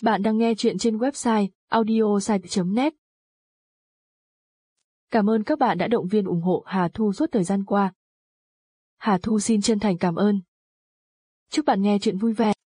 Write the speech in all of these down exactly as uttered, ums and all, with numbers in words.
Bạn đang nghe chuyện trên website audiosite chấm net. Cảm ơn các bạn đã động viên ủng hộ Hà Thu suốt thời gian qua. Hà Thu xin chân thành cảm ơn. Chúc bạn nghe chuyện vui vẻ.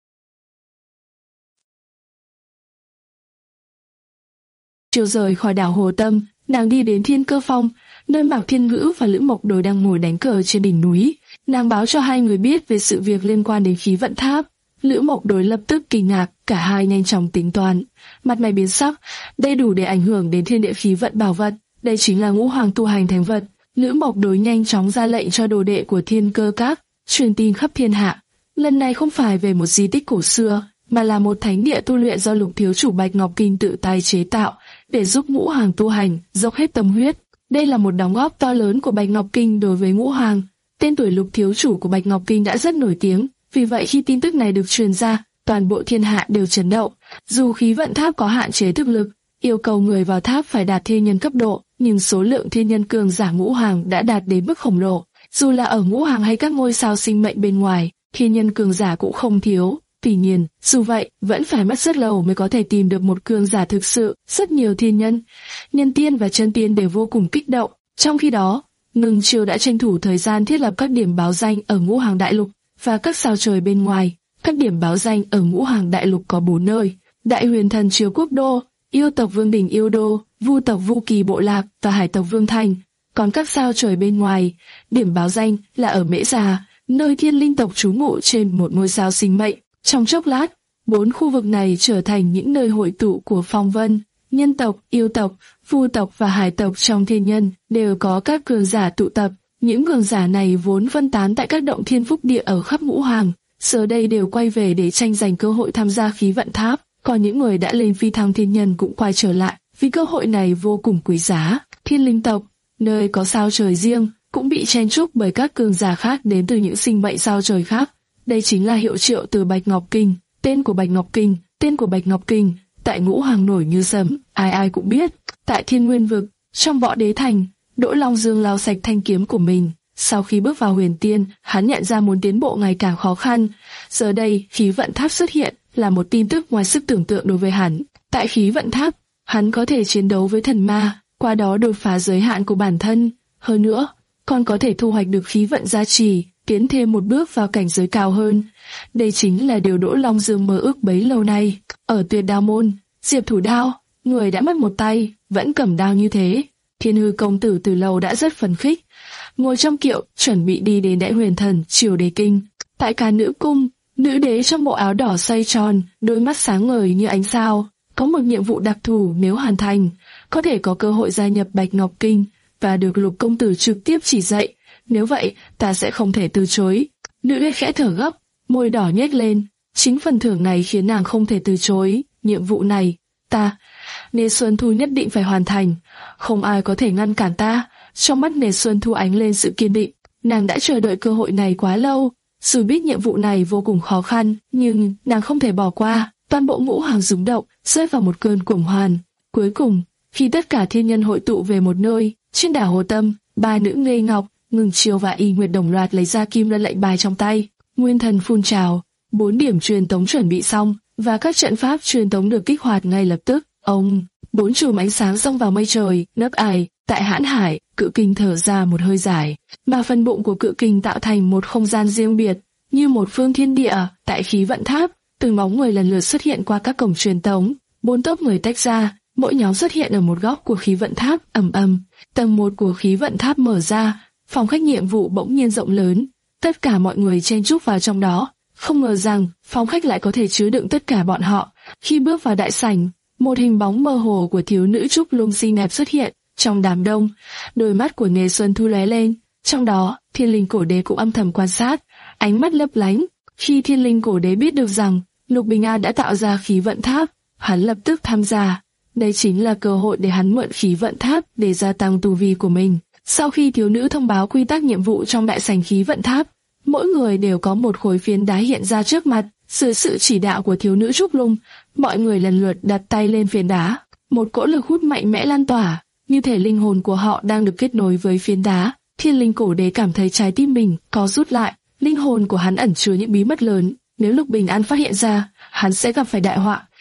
Chiều rời khỏi đảo Hồ Tâm, nàng đi đến Thiên Cơ Phong, nơi Mạc Thiên Ngữ và Lữ Mộc Đối đang ngồi đánh cờ trên đỉnh núi. Nàng báo cho hai người biết về sự việc liên quan đến khí vận tháp. Lữ Mộc Đối lập tức kinh ngạc, cả hai nhanh chóng tính toán, mặt mày biến sắc. Đây đủ để ảnh hưởng đến thiên địa khí vận bảo vật, đây chính là ngũ hoàng tu hành thánh vật. Lữ Mộc Đối nhanh chóng ra lệnh cho đồ đệ của Thiên Cơ Các truyền tin khắp thiên hạ. Lần này không phải về một di tích cổ xưa, mà là một thánh địa tu luyện do Lục thiếu chủ Bạch Ngọc Kinh tự tay chế tạo, để giúp ngũ hoàng tu hành, dốc hết tâm huyết. Đây là một đóng góp to lớn của Bạch Ngọc Kinh đối với ngũ hoàng. Tên tuổi Lục thiếu chủ của Bạch Ngọc Kinh đã rất nổi tiếng, vì vậy khi tin tức này được truyền ra, toàn bộ thiên hạ đều chấn động. Dù khí vận tháp có hạn chế thực lực, yêu cầu người vào tháp phải đạt thiên nhân cấp độ, nhưng số lượng thiên nhân cường giả ngũ hoàng đã đạt đến mức khổng lồ. Dù là ở ngũ hoàng hay các ngôi sao sinh mệnh bên ngoài, thiên nhân cường giả cũng không thiếu. Tuy nhiên, dù vậy, vẫn phải mất rất lâu mới có thể tìm được một cường giả thực sự. Rất nhiều thiên nhân, nhân tiên và chân tiên đều vô cùng kích động. Trong khi đó, Ngưng Chiêu đã tranh thủ thời gian thiết lập các điểm báo danh ở ngũ hoàng đại lục và các sao trời bên ngoài. Các điểm báo danh ở ngũ hoàng đại lục có bốn nơi: Đại Huyền Thần Triều Quốc Đô, Yêu tộc Vương Đình Yêu Đô, Vu tộc Vu Kỳ Bộ Lạc và Hải tộc Vương Thành. Còn các sao trời bên ngoài, điểm báo danh là ở Mễ Già, nơi thiên linh tộc trú ngụ trên một ngôi sao sinh mệnh. Trong chốc lát, bốn khu vực này trở thành những nơi hội tụ của phong vân. Nhân tộc, yêu tộc, vu tộc và hải tộc trong thiên nhân đều có các cường giả tụ tập. Những cường giả này vốn phân tán tại các động thiên phúc địa ở khắp ngũ hoàng, giờ đây đều quay về để tranh giành cơ hội tham gia khí vận tháp. Còn những người đã lên phi thăng thiên nhân cũng quay trở lại, vì cơ hội này vô cùng quý giá. Thiên linh tộc, nơi có sao trời riêng, cũng bị chen chúc bởi các cường giả khác đến từ những sinh mệnh sao trời khác. Đây chính là hiệu triệu từ Bạch Ngọc Kinh. Tên của Bạch Ngọc Kinh, tên của Bạch Ngọc Kinh, tại ngũ hoàng nổi như sấm, ai ai cũng biết. Tại Thiên Nguyên Vực, trong Võ Đế Thành, Đỗ Long Dương lau sạch thanh kiếm của mình. Sau khi bước vào huyền tiên, hắn nhận ra muốn tiến bộ ngày càng khó khăn. Giờ đây, khí vận tháp xuất hiện là một tin tức ngoài sức tưởng tượng đối với hắn. Tại khí vận tháp, hắn có thể chiến đấu với thần ma, qua đó đột phá giới hạn của bản thân. Hơn nữa, còn có thể thu hoạch được khí vận gia trì, tiến thêm một bước vào cảnh giới cao hơn. Đây chính là điều Đỗ Long Dương mơ ước bấy lâu nay. Ở Tuyệt Đao Môn, Diệp Thủ Đao, người đã mất một tay, vẫn cầm đao như thế. Thiên Hư công tử từ lâu đã rất phấn khích, ngồi trong kiệu chuẩn bị đi đến Đại Huyền Thần Triều Đế Kinh. Tại Ca Nữ Cung, nữ đế trong bộ áo đỏ xoay tròn, đôi mắt sáng ngời như ánh sao. Có một nhiệm vụ đặc thù, nếu hoàn thành, có thể có cơ hội gia nhập Bạch Ngọc Kinh và được Lục công tử trực tiếp chỉ dạy. Nếu vậy, ta sẽ không thể từ chối. Nữ đế khẽ thở gấp, môi đỏ nhếch lên. Chính phần thưởng này khiến nàng không thể từ chối. Nhiệm vụ này, ta, Nề Xuân Thu nhất định phải hoàn thành. Không ai có thể ngăn cản ta. Trong mắt Nề Xuân Thu ánh lên sự kiên định. Nàng đã chờ đợi cơ hội này quá lâu. Dù biết nhiệm vụ này vô cùng khó khăn, nhưng nàng không thể bỏ qua. Toàn bộ ngũ hoàng rung động, rơi vào một cơn cuồng hoan. Cuối cùng, khi tất cả thiên nhân hội tụ về một nơi, trên đảo Hồ Tâm, ba nữ Ngây Ngọc, Ngưng Chiêu và Y Nguyệt đồng loạt lấy ra kim lân lệnh bài trong tay. Nguyên thần phun trào, bốn điểm truyền tống chuẩn bị xong, và các trận pháp truyền tống được kích hoạt ngay lập tức. Ông, bốn chùm ánh sáng xông vào mây trời, nấp ải. Tại Hãn Hải, Cự Kình thở ra một hơi dài, mà phần bụng của Cự Kình tạo thành một không gian riêng biệt, như một phương thiên địa. Tại khí vận tháp, từng bóng người lần lượt xuất hiện qua các cổng truyền tống, bốn tốp người tách ra, mỗi nhóm xuất hiện ở một góc của khí vận tháp. Ầm ầm, tầng một của khí vận tháp mở ra, phòng khách nhiệm vụ bỗng nhiên rộng lớn, tất cả mọi người chen chúc vào trong đó. Không ngờ rằng phòng khách lại có thể chứa đựng tất cả bọn họ. Khi bước vào đại sảnh, một hình bóng mơ hồ của thiếu nữ trúc lung xinh đẹp xuất hiện trong đám đông. Đôi mắt của Nề Xuân Thu lóe lên, trong đó Thiên Linh Cổ Đế cũng âm thầm quan sát, ánh mắt lấp lánh. Khi Thiên Linh Cổ Đế biết được rằng Lục Bình An đã tạo ra khí vận tháp, hắn lập tức tham gia. Đây chính là cơ hội để hắn mượn khí vận tháp để gia tăng tu vi của mình. Sau khi thiếu nữ thông báo quy tắc nhiệm vụ trong đại sảnh khí vận tháp, mỗi người đều có một khối phiến đá hiện ra trước mặt. Dưới sự chỉ đạo của thiếu nữ trúc lung, mọi người lần lượt đặt tay lên phiến đá. Một cỗ lực hút mạnh mẽ lan tỏa, như thể linh hồn của họ đang được kết nối với phiến đá. Thiên Linh Cổ Đế cảm thấy trái tim mình co rút lại. Linh hồn của hắn ẩn chứa những bí mật lớn, nếu Lục Bình An phát hiện ra, hắn sẽ gặp phải đại họa.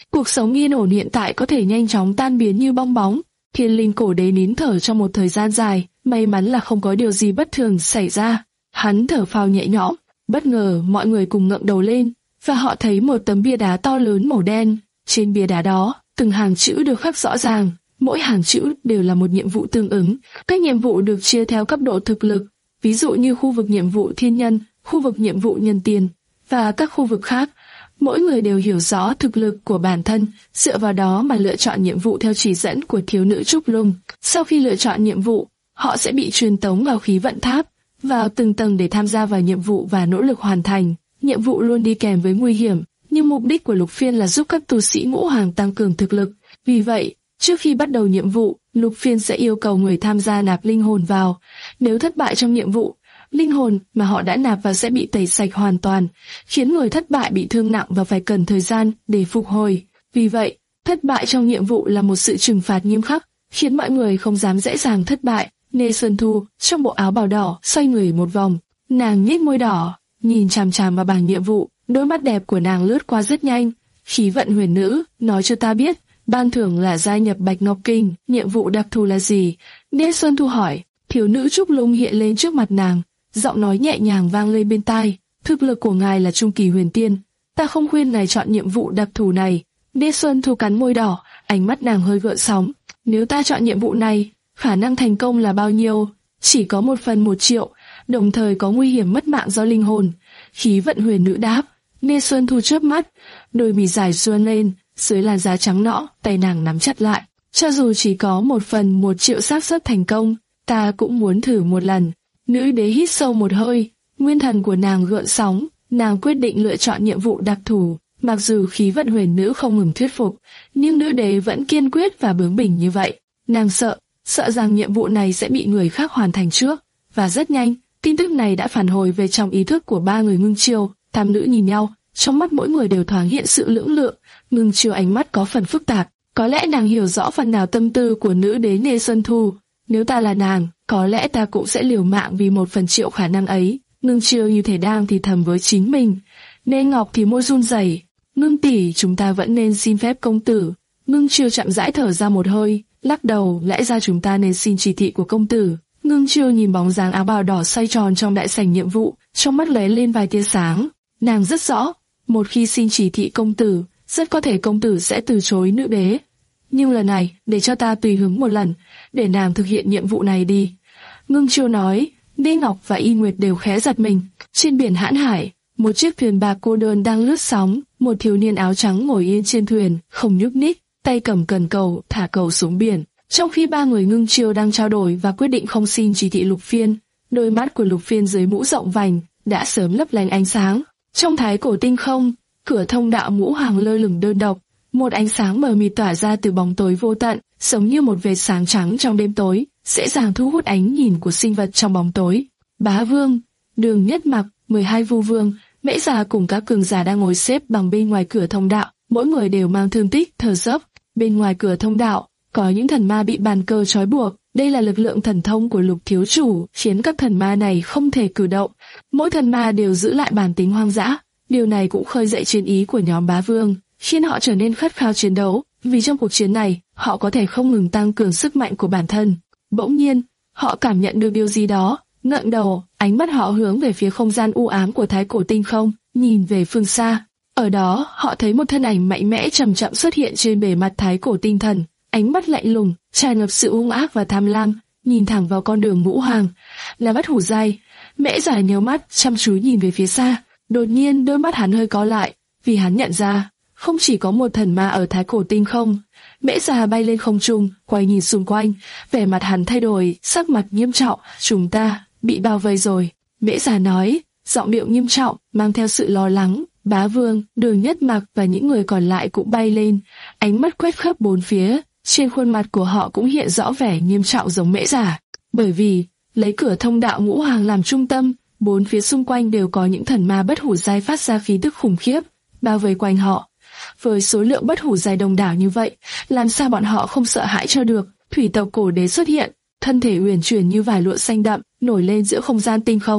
Cuộc sống yên ổn hiện tại có thể nhanh chóng tan biến như bong bóng. Thiên linh cổ đế nín thở trong một thời gian dài, may mắn là không có điều gì bất thường xảy ra. Hắn thở phào nhẹ nhõm, bất ngờ mọi người cùng ngẩng đầu lên, và họ thấy một tấm bia đá to lớn màu đen. Trên bia đá đó, từng hàng chữ được khắc rõ ràng, mỗi hàng chữ đều là một nhiệm vụ tương ứng. Các nhiệm vụ được chia theo cấp độ thực lực, ví dụ như khu vực nhiệm vụ thiên nhân, khu vực nhiệm vụ nhân tiền, và các khu vực khác. Mỗi người đều hiểu rõ thực lực của bản thân, dựa vào đó mà lựa chọn nhiệm vụ theo chỉ dẫn của thiếu nữ Trúc Lung. Sau khi lựa chọn nhiệm vụ, họ sẽ bị truyền tống vào khí vận tháp, vào từng tầng để tham gia vào nhiệm vụ và nỗ lực hoàn thành. Nhiệm vụ luôn đi kèm với nguy hiểm, nhưng mục đích của Lục Phiên là giúp các tu sĩ ngũ hoàng tăng cường thực lực. Vì vậy, trước khi bắt đầu nhiệm vụ, Lục Phiên sẽ yêu cầu người tham gia nạp linh hồn vào. Nếu thất bại trong nhiệm vụ, linh hồn mà họ đã nạp vào sẽ bị tẩy sạch hoàn toàn, khiến người thất bại bị thương nặng và phải cần thời gian để phục hồi. Vì vậy, thất bại trong nhiệm vụ là một sự trừng phạt nghiêm khắc, khiến mọi người không dám dễ dàng thất bại. Nê Xuân Thu, trong bộ áo bào đỏ, xoay người một vòng. Nàng nhếch môi đỏ, nhìn chằm chằm vào bảng nhiệm vụ, đôi mắt đẹp của nàng lướt qua rất nhanh. Khí vận huyền nữ, nói cho ta biết, ban thưởng là gia nhập Bạch Ngọc Kinh, nhiệm vụ đặc thù là gì? Nê Xuân Thu hỏi. Thiếu nữ Trúc Lung hiện lên trước mặt nàng, giọng nói nhẹ nhàng vang lên bên tai. Thực lực của ngài là trung kỳ huyền tiên, ta không khuyên ngài chọn nhiệm vụ đặc thù này. Nê Xuân Thu cắn môi đỏ, ánh mắt nàng hơi gợn sóng. Nếu ta chọn nhiệm vụ này, khả năng thành công là bao nhiêu? Chỉ có một phần một triệu, đồng thời có nguy hiểm mất mạng do linh hồn. Khí vận huyền nữ đáp. Nê Xuân Thu chớp mắt, đôi mì dài xuân lên, dưới làn da trắng nõn, tay nàng nắm chặt lại. Cho dù chỉ có một phần một triệu xác suất thành công, ta cũng muốn thử một lần. Nữ đế hít sâu một hơi, nguyên thần của nàng gợn sóng, nàng quyết định lựa chọn nhiệm vụ đặc thù. Mặc dù khí vận huyền nữ không ngừng thuyết phục, nhưng nữ đế vẫn kiên quyết và bướng bỉnh như vậy. Nàng sợ, sợ rằng nhiệm vụ này sẽ bị người khác hoàn thành trước. Và rất nhanh, tin tức này đã phản hồi về trong ý thức của ba người Ngưng Chiêu. Tam nữ nhìn nhau, trong mắt mỗi người đều thoáng hiện sự lưỡng lự. Ngưng Chiêu ánh mắt có phần phức tạp, có lẽ nàng hiểu rõ phần nào tâm tư của nữ đế Nê Xuân Thu. Nếu ta là nàng, có lẽ ta cũng sẽ liều mạng vì một phần triệu khả năng ấy. Ngưng Chiêu như thể đang thì thầm với chính mình. Nê Ngọc thì môi run rẩy. Ngưng tỷ, chúng ta vẫn nên xin phép công tử. Ngưng Chiêu chậm rãi thở ra một hơi, lắc đầu, lẽ ra chúng ta nên xin chỉ thị của công tử. Ngưng Chiêu nhìn bóng dáng áo bào đỏ xoay tròn trong đại sảnh nhiệm vụ, trong mắt lóe lên vài tia sáng. Nàng rất rõ, một khi xin chỉ thị công tử, rất có thể công tử sẽ từ chối nữ đế. Nhưng lần này, để cho ta tùy hứng một lần, để nàng thực hiện nhiệm vụ này đi. Ngưng Chiêu nói. Nê Ngọc và Y Nguyệt đều khẽ giật mình. Trên biển Hãn Hải, một chiếc thuyền bạc cô đơn đang lướt sóng, một thiếu niên áo trắng ngồi yên trên thuyền, không nhúc nhích, tay cầm cần cầu, thả cầu xuống biển. Trong khi ba người Ngưng Chiêu đang trao đổi và quyết định không xin chỉ thị Lục Phiên, đôi mắt của Lục Phiên dưới mũ rộng vành đã sớm lấp lánh ánh sáng. Trong thái cổ tinh không, cửa thông đạo ngũ hoàng lơ lửng đơn độc, một ánh sáng mờ mịt tỏa ra từ bóng tối vô tận, giống như một vệt sáng trắng trong đêm tối, dễ dàng thu hút ánh nhìn của sinh vật trong bóng tối. Bá Vương, Đường Nhất Mặc, mười hai vu vương, Mễ Già cùng các cường giả đang ngồi xếp bằng bên ngoài cửa thông đạo, mỗi người đều mang thương tích, thở dốc. Bên ngoài cửa thông đạo, có những thần ma bị bàn cờ trói buộc. Đây là lực lượng thần thông của Lục thiếu chủ, khiến các thần ma này không thể cử động. Mỗi thần ma đều giữ lại bản tính hoang dã. Điều này cũng khơi dậy chiến ý của nhóm Bá Vương, khiến họ trở nên khát khao chiến đấu. Vì trong cuộc chiến này, họ có thể không ngừng tăng cường sức mạnh của bản thân. Bỗng nhiên, họ cảm nhận được điều gì đó, ngẩng đầu, ánh mắt họ hướng về phía không gian u ám của thái cổ tinh không, nhìn về phương xa. Ở đó, họ thấy một thân ảnh mạnh mẽ chậm chậm xuất hiện trên bề mặt thái cổ tinh thần, ánh mắt lạnh lùng, tràn ngập sự hung ác và tham lam, nhìn thẳng vào con đường ngũ hoàng. Là Bất Hủ Giai. Mễ Già nhíu mắt, chăm chú nhìn về phía xa. Đột nhiên, đôi mắt hắn hơi có lại, vì hắn nhận ra, không chỉ có một thần ma ở thái cổ tinh không. Mễ Già bay lên không trung, quay nhìn xung quanh, vẻ mặt hắn thay đổi, sắc mặt nghiêm trọng. Chúng ta bị bao vây rồi. Mễ Già nói, giọng điệu nghiêm trọng, mang theo sự lo lắng. Bá Vương, Đường Nhất Mặc và những người còn lại cũng bay lên, ánh mắt quét khắp bốn phía, trên khuôn mặt của họ cũng hiện rõ vẻ nghiêm trọng giống Mễ Già. Bởi vì, lấy cửa thông đạo ngũ hoàng làm trung tâm, bốn phía xung quanh đều có những thần ma bất hủ giai phát ra khí tức khủng khiếp, bao vây quanh họ. Với số lượng bất hủ giai đông đảo như vậy, làm sao bọn họ không sợ hãi cho được? Thủy tộc cổ đế xuất hiện, thân thể uyển chuyển như vải lụa xanh đậm, nổi lên giữa không gian tinh không.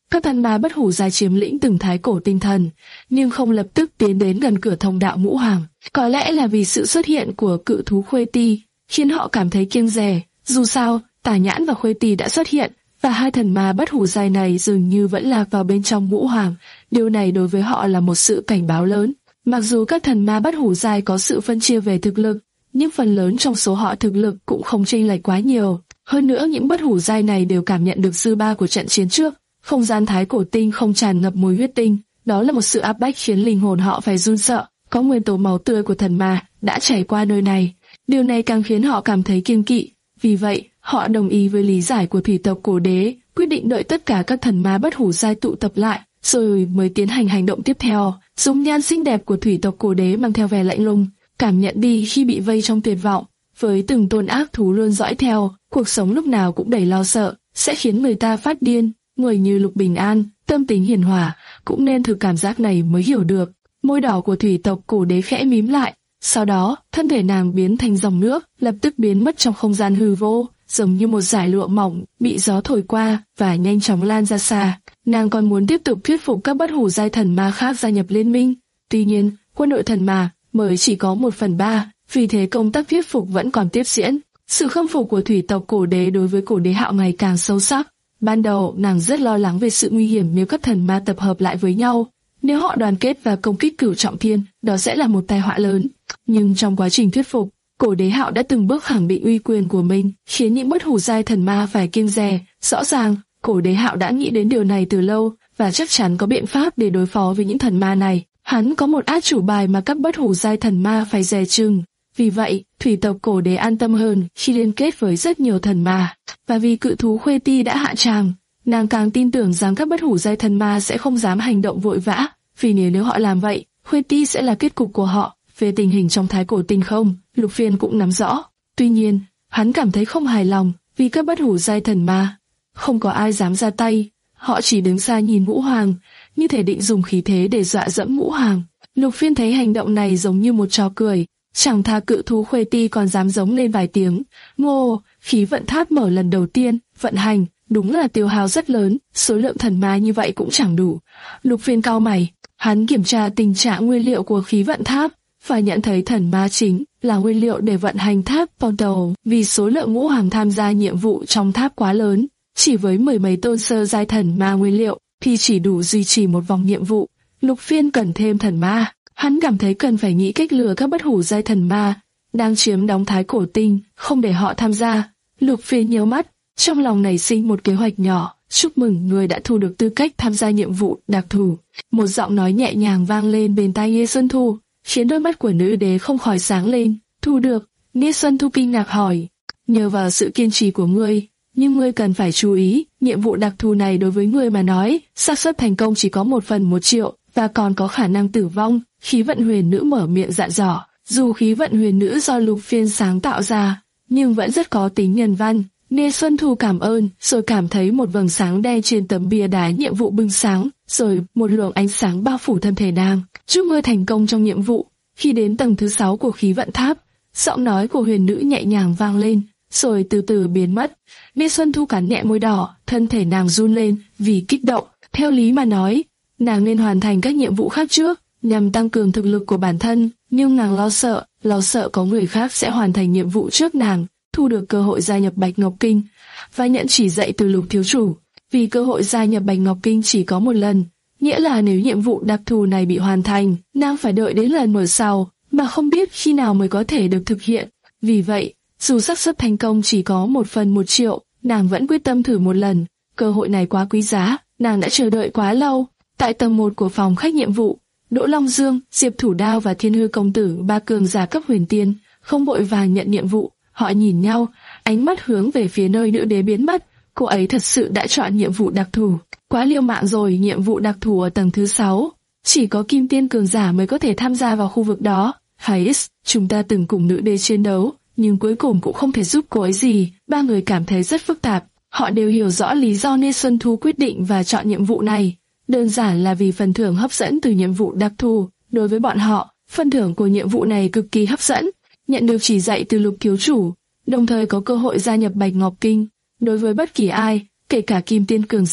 Các thần ma bất hủ giai chiếm lĩnh từng thái cổ tinh thần, nhưng không lập tức tiến đến gần cửa thông đạo ngũ hoàng. Có lẽ là vì sự xuất hiện của cự thú Khuê Ti, khiến họ cảm thấy kiêng dè. Dù sao, Tà Nhãn và Khuê Ti đã xuất hiện, và hai thần ma bất hủ giai này dường như vẫn lạc vào bên trong ngũ hoàng. Điều này đối với họ là một sự cảnh báo lớn. Mặc dù các thần ma bất hủ giai có sự phân chia về thực lực, nhưng phần lớn trong số họ thực lực cũng không chênh lệch quá nhiều. Hơn nữa, những bất hủ giai này đều cảm nhận được dư ba của trận chiến trước. Không gian thái cổ tinh không tràn ngập mùi huyết tinh, đó là một sự áp bách khiến linh hồn họ phải run sợ. Có nguyên tố máu tươi của thần ma đã chảy qua nơi này, điều này càng khiến họ cảm thấy kiêng kỵ. Vì vậy, họ đồng ý với lý giải của thủy tộc cổ đế, quyết định đợi tất cả các thần ma bất hủ giai tụ tập lại, rồi mới tiến hành hành động tiếp theo. Dung nhan xinh đẹp của thủy tộc cổ đế mang theo vẻ lạnh lùng, cảm nhận đi khi bị vây trong tuyệt vọng. Với từng tôn ác thú luôn dõi theo, cuộc sống lúc nào cũng đầy lo sợ, sẽ khiến người ta phát điên. Người như Lục Bình An, tâm tính hiền hòa, cũng nên thử cảm giác này mới hiểu được. Môi đỏ của thủy tộc cổ đế khẽ mím lại, sau đó thân thể nàng biến thành dòng nước, lập tức biến mất trong không gian hư vô, giống như một dải lụa mỏng bị gió thổi qua và nhanh chóng lan ra xa. Nàng còn muốn tiếp tục thuyết phục các bất hủ giai thần ma khác gia nhập liên minh. Tuy nhiên, quân đội thần ma mới chỉ có một phần ba, vì thế công tác thuyết phục vẫn còn tiếp diễn. Sự khâm phục của thủy tộc cổ đế đối với cổ đế Hạo ngày càng sâu sắc. Ban đầu, nàng rất lo lắng về sự nguy hiểm nếu các thần ma tập hợp lại với nhau. Nếu họ đoàn kết và công kích Cửu Trọng Thiên, đó sẽ là một tai họa lớn. Nhưng trong quá trình thuyết phục, cổ đế Hạo đã từng bước khẳng định uy quyền của mình, khiến những bất hủ giai thần ma phải kiêng dè. Rõ ràng, cổ đế Hạo đã nghĩ đến điều này từ lâu, và chắc chắn có biện pháp để đối phó với những thần ma này. Hắn có một át chủ bài mà các bất hủ giai thần ma phải dè chừng. Vì vậy, thủy tộc cổ đế an tâm hơn khi liên kết với rất nhiều thần ma. Và vì cự thú Khuê Ti đã hạ tràng, nàng càng tin tưởng rằng các bất hủ giai thần ma sẽ không dám hành động vội vã, vì nếu nếu họ làm vậy, Khuê Ti sẽ là kết cục của họ. Về tình hình trong thái cổ tinh không, Lục Phiên cũng nắm rõ. Tuy nhiên, hắn cảm thấy không hài lòng, vì các bất hủ giai thần ma không có ai dám ra tay, họ chỉ đứng xa nhìn Ngũ Hoàng, như thể định dùng khí thế để dọa dẫm Ngũ Hoàng. Lục Phiên thấy hành động này giống như một trò cười, chẳng thà cự thú Khuê Ti còn dám giống lên vài tiếng. Ngô, khí vận tháp mở lần đầu tiên, vận hành, đúng là tiêu hao rất lớn, số lượng thần ma như vậy cũng chẳng đủ. Lục Phiên cau mày, hắn kiểm tra tình trạng nguyên liệu của khí vận tháp, và nhận thấy thần ma chính là nguyên liệu để vận hành tháp Ponto. Vì số lượng Ngũ Hoàng tham gia nhiệm vụ trong tháp quá lớn, chỉ với mười mấy tôn sơ giai thần ma nguyên liệu thì chỉ đủ duy trì một vòng nhiệm vụ. Lục Phiên cần thêm thần ma. Hắn cảm thấy cần phải nghĩ cách lừa các bất hủ giai thần ma đang chiếm đóng thái cổ tinh, không để họ tham gia. Lục Phiên nhíu mắt, trong lòng nảy sinh một kế hoạch nhỏ. Chúc mừng người đã thu được tư cách tham gia nhiệm vụ đặc thù. Một giọng nói nhẹ nhàng vang lên bên tai Nghe Xuân Thu, khiến đôi mắt của nữ đế không khỏi sáng lên. Thu được? Nghe Xuân Thu kinh ngạc hỏi. Nhờ vào sự kiên trì của ngươi, nhưng ngươi cần phải chú ý, nhiệm vụ đặc thù này đối với ngươi mà nói, xác suất thành công chỉ có một phần một triệu, và còn có khả năng tử vong. Khí vận huyền nữ mở miệng dặn dò. Dù khí vận huyền nữ do Lục Phiên sáng tạo ra, nhưng vẫn rất có tính nhân văn. Nghe Xuân Thu cảm ơn, rồi cảm thấy một vầng sáng đen trên tấm bia đá nhiệm vụ bừng sáng, rồi một luồng ánh sáng bao phủ thân thể nàng. Chúc ngươi thành công trong nhiệm vụ. Khi đến tầng thứ sáu của khí vận tháp, giọng nói của huyền nữ nhẹ nhàng vang lên, rồi từ từ biến mất. Nghe Xuân Thu cắn nhẹ môi đỏ, thân thể nàng run lên vì kích động. Theo lý mà nói, nàng nên hoàn thành các nhiệm vụ khác trước, nhằm tăng cường thực lực của bản thân, nhưng nàng lo sợ, lo sợ có người khác sẽ hoàn thành nhiệm vụ trước nàng, thu được cơ hội gia nhập Bạch Ngọc Kinh và nhận chỉ dạy từ Lục thiếu chủ. Vì cơ hội gia nhập Bạch Ngọc Kinh chỉ có một lần, nghĩa là nếu nhiệm vụ đặc thù này bị hoàn thành, nàng phải đợi đến lần mở sau, mà không biết khi nào mới có thể được thực hiện. Vì vậy, dù xác suất thành công chỉ có một phần một triệu, nàng vẫn quyết tâm thử một lần. Cơ hội này quá quý giá, nàng đã chờ đợi quá lâu. Tại tầng một của phòng khách nhiệm vụ, Đỗ Long Dương, Diệp Thủ Đao và Thiên Hư Công Tử, ba cường giả cấp huyền tiên, không vội vàng nhận nhiệm vụ. Họ nhìn nhau, ánh mắt hướng về phía nơi nữ đế biến mất. Cô ấy thật sự đã chọn nhiệm vụ đặc thù. Quá liều mạng rồi, nhiệm vụ đặc thù ở tầng thứ sáu. Chỉ có kim tiên cường giả mới có thể tham gia vào khu vực đó. Hais, chúng ta từng cùng nữ đế chiến đấu, nhưng cuối cùng cũng không thể giúp cô ấy gì. Ba người cảm thấy rất phức tạp. Họ đều hiểu rõ lý do nên Xuân Thu quyết định và chọn nhiệm vụ này. Đơn giản là vì phần thưởng hấp dẫn từ nhiệm vụ đặc thù. Đối với bọn họ, phần thưởng của nhiệm vụ này cực kỳ hấp dẫn. Nhận được chỉ dạy từ Lục thiếu chủ, đồng thời có cơ hội gia nhập Bạch Ngọc Kinh. Đối với bất kỳ ai, kể cả kim tiên cường giả,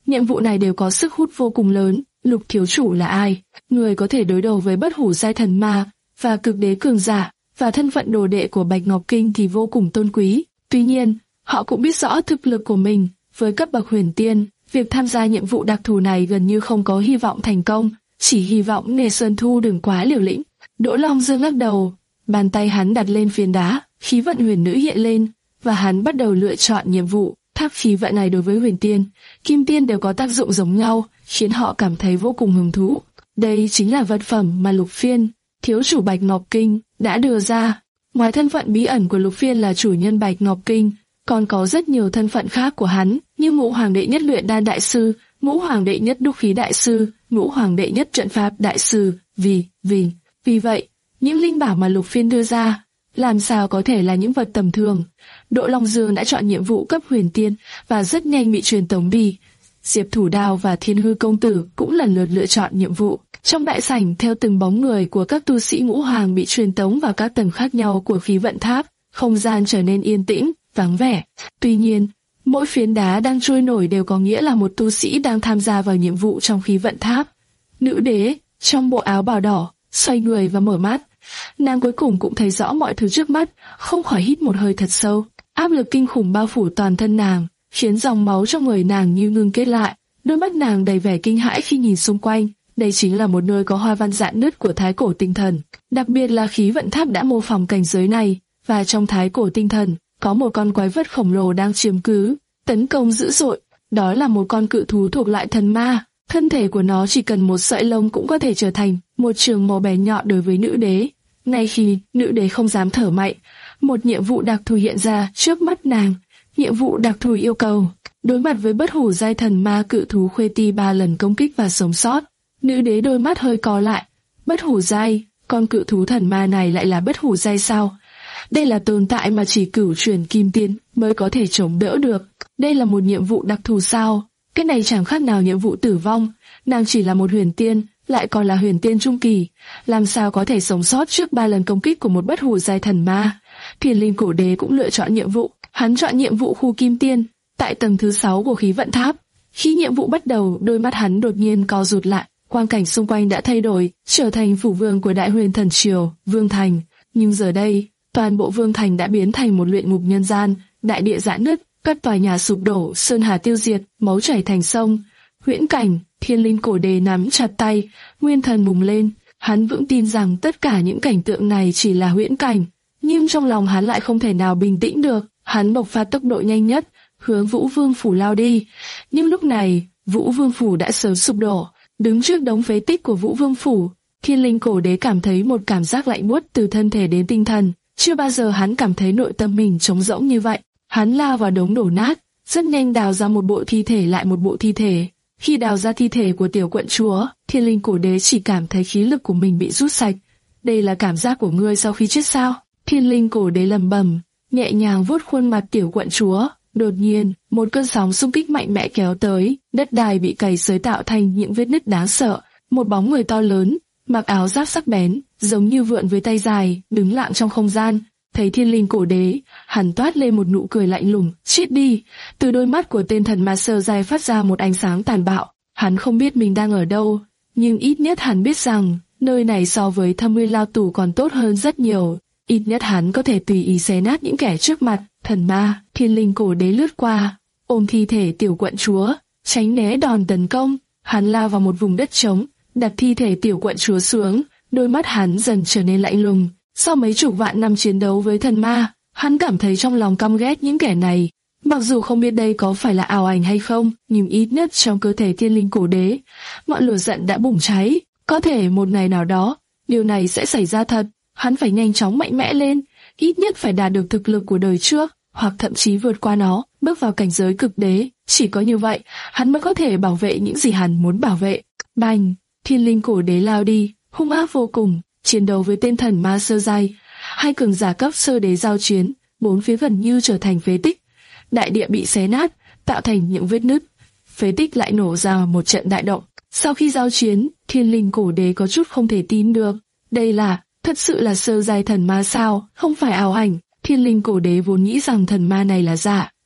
nhiệm vụ này đều có sức hút vô cùng lớn. Lục thiếu chủ là ai? Người có thể đối đầu với bất hủ giai thần ma và cực đế cường giả, và thân phận đồ đệ của Bạch Ngọc Kinh thì vô cùng tôn quý. Tuy nhiên, họ cũng biết rõ thực lực của mình, với cấp bậc huyền tiên, việc tham gia nhiệm vụ đặc thù này gần như không có hy vọng thành công, chỉ hy vọng Nghề Sơn Thu đừng quá liều lĩnh. Đỗ Long Dương lắc đầu, bàn tay hắn đặt lên phiến đá, khí vận huyền nữ hiện lên, và hắn bắt đầu lựa chọn nhiệm vụ. Tháp khí vận này đối với huyền tiên, kim tiên đều có tác dụng giống nhau, khiến họ cảm thấy vô cùng hứng thú. Đây chính là vật phẩm mà Lục Phiên, thiếu chủ Bạch Ngọc Kinh, đã đưa ra. Ngoài thân phận bí ẩn của Lục Phiên là chủ nhân Bạch Ngọc Kinh, còn có rất nhiều thân phận khác của hắn, như Ngũ Hoàng đệ nhất luyện đan đại sư, Ngũ Hoàng đệ nhất đúc khí đại sư, Ngũ Hoàng đệ nhất trận pháp đại sư. Vì, vì, vì vậy, những linh bảo mà Lục Phiên đưa ra, làm sao có thể là những vật tầm thường. Đỗ Long Dương đã chọn nhiệm vụ cấp huyền tiên và rất nhanh bị truyền tống đi. Diệp Thủ Đao và Thiên Hư Công Tử cũng lần lượt lựa chọn nhiệm vụ. Trong đại sảnh, theo từng bóng người của các tu sĩ ngũ hoàng bị truyền tống vào các tầng khác nhau của khí vận tháp, không gian trở nên yên tĩnh, vắng vẻ. Tuy nhiên, mỗi phiến đá đang trôi nổi đều có nghĩa là một tu sĩ đang tham gia vào nhiệm vụ trong khí vận tháp. Nữ đế, trong bộ áo bào đỏ, xoay người và mở mắt. Nàng cuối cùng cũng thấy rõ mọi thứ trước mắt, không khỏi hít một hơi thật sâu. Áp lực kinh khủng bao phủ toàn thân nàng, khiến dòng máu trong người nàng như ngưng kết lại. Đôi mắt nàng đầy vẻ kinh hãi khi nhìn xung quanh. Đây chính là một nơi có hoa văn rạn nứt của thái cổ tinh thần. Đặc biệt là khí vận tháp đã mô phỏng cảnh giới này, và trong thái cổ tinh thần có một con quái vật khổng lồ đang chiếm cứ, tấn công dữ dội. Đó là một con cự thú thuộc loại thần ma. Thân thể của nó chỉ cần một sợi lông cũng có thể trở thành một trường màu bé nhọn đối với nữ đế. Ngay khi nữ đế không dám thở mạnh, một nhiệm vụ đặc thù hiện ra trước mắt nàng. Nhiệm vụ đặc thù yêu cầu đối mặt với bất hủ giai thần ma cự thú Khuê Ti ba lần công kích và sống sót. Nữ đế đôi mắt hơi co lại. Bất hủ giai, con cự thú thần ma này lại là bất hủ giai sao? Đây là tồn tại mà chỉ cửu truyền kim tiên mới có thể chống đỡ được. Đây là một nhiệm vụ đặc thù sao? Cái này chẳng khác nào nhiệm vụ tử vong. Nàng chỉ là một huyền tiên, lại còn là huyền tiên trung kỳ, làm sao có thể sống sót trước ba lần công kích của một bất hủ giai thần ma? Thiên Linh Cổ Đế cũng lựa chọn nhiệm vụ. Hắn chọn nhiệm vụ khu kim tiên, tại tầng thứ sáu của khí vận tháp. Khi nhiệm vụ bắt đầu, đôi mắt hắn đột nhiên co rụt lại. Quang cảnh xung quanh đã thay đổi, trở thành phủ vương của Đại Huyền Thần Triều, Vương Thành. Nhưng giờ đây, toàn bộ Vương Thành đã biến thành một luyện ngục nhân gian, đại địa rạn nứt, các tòa nhà sụp đổ, sơn hà tiêu diệt, máu chảy thành sông. Huyễn cảnh. Thiên Linh Cổ Đế nắm chặt tay, nguyên thần bùng lên. Hắn vững tin rằng tất cả những cảnh tượng này chỉ là huyễn cảnh, nhưng trong lòng hắn lại không thể nào bình tĩnh được. Hắn bộc phát tốc độ nhanh nhất, hướng Vũ Vương Phủ lao đi. Nhưng lúc này, Vũ Vương Phủ đã sớm sụp đổ. Đứng trước đống phế tích của Vũ Vương Phủ, Thiên Linh Cổ Đế cảm thấy một cảm giác lạnh buốt từ thân thể đến tinh thần. Chưa bao giờ hắn cảm thấy nội tâm mình trống rỗng như vậy. Hắn lao vào đống đổ nát, rất nhanh đào ra một bộ thi thể lại một bộ thi thể. Khi đào ra thi thể của tiểu quận chúa, Thiên Linh Cổ Đế chỉ cảm thấy khí lực của mình bị rút sạch. Đây là cảm giác của ngươi sau khi chết sao? Thiên Linh Cổ Đế lẩm bẩm, nhẹ nhàng vuốt khuôn mặt tiểu quận chúa. Đột nhiên, một cơn sóng xung kích mạnh mẽ kéo tới, đất đai bị cày xới tạo thành những vết nứt đáng sợ. Một bóng người to lớn, mặc áo giáp sắc bén, giống như vượn với tay dài, đứng lặng trong không gian. Thấy Thiên Linh Cổ Đế, hắn toát lên một nụ cười lạnh lùng, chết đi. Từ đôi mắt của tên thần ma sơ dài phát ra một ánh sáng tàn bạo. Hắn không biết mình đang ở đâu, nhưng ít nhất hắn biết rằng nơi này so với Thâm Nguyên Lao Tù còn tốt hơn rất nhiều. Ít nhất hắn có thể tùy ý xé nát những kẻ trước mặt. Thần ma. Thiên Linh Cổ Đế lướt qua, ôm thi thể tiểu quận chúa, tránh né đòn tấn công. Hắn lao vào một vùng đất trống, đặt thi thể tiểu quận chúa xuống. Đôi mắt hắn dần trở nên lạnh lùng. Sau mấy chục vạn năm chiến đấu với thần ma, hắn cảm thấy trong lòng căm ghét những kẻ này. Mặc dù không biết đây có phải là ảo ảnh hay không, nhưng ít nhất trong cơ thể Thiên Linh Cổ Đế, ngọn lửa giận đã bùng cháy. Có thể một ngày nào đó, điều này sẽ xảy ra thật. Hắn phải nhanh chóng mạnh mẽ lên, ít nhất phải đạt được thực lực của đời trước, hoặc thậm chí vượt qua nó, bước vào cảnh giới cực đế. Chỉ có như vậy, hắn mới có thể bảo vệ những gì hắn muốn bảo vệ. Bành! Thiên Linh Cổ Đế lao đi, hung ác vô cùng, chiến đấu với tên thần ma sơ giai. Hai cường giả cấp sơ đế giao chiến, bốn phía gần như trở thành phế tích. Đại địa bị xé nát, tạo thành những vết nứt. Phế tích lại nổ ra một trận đại động. Sau khi giao chiến, Thiên Linh Cổ Đế có chút không thể tin được. Đây là, thật sự là sơ giai thần ma sao, không phải ảo ảnh. Thiên Linh Cổ Đế vốn nghĩ rằng thần ma này là giả,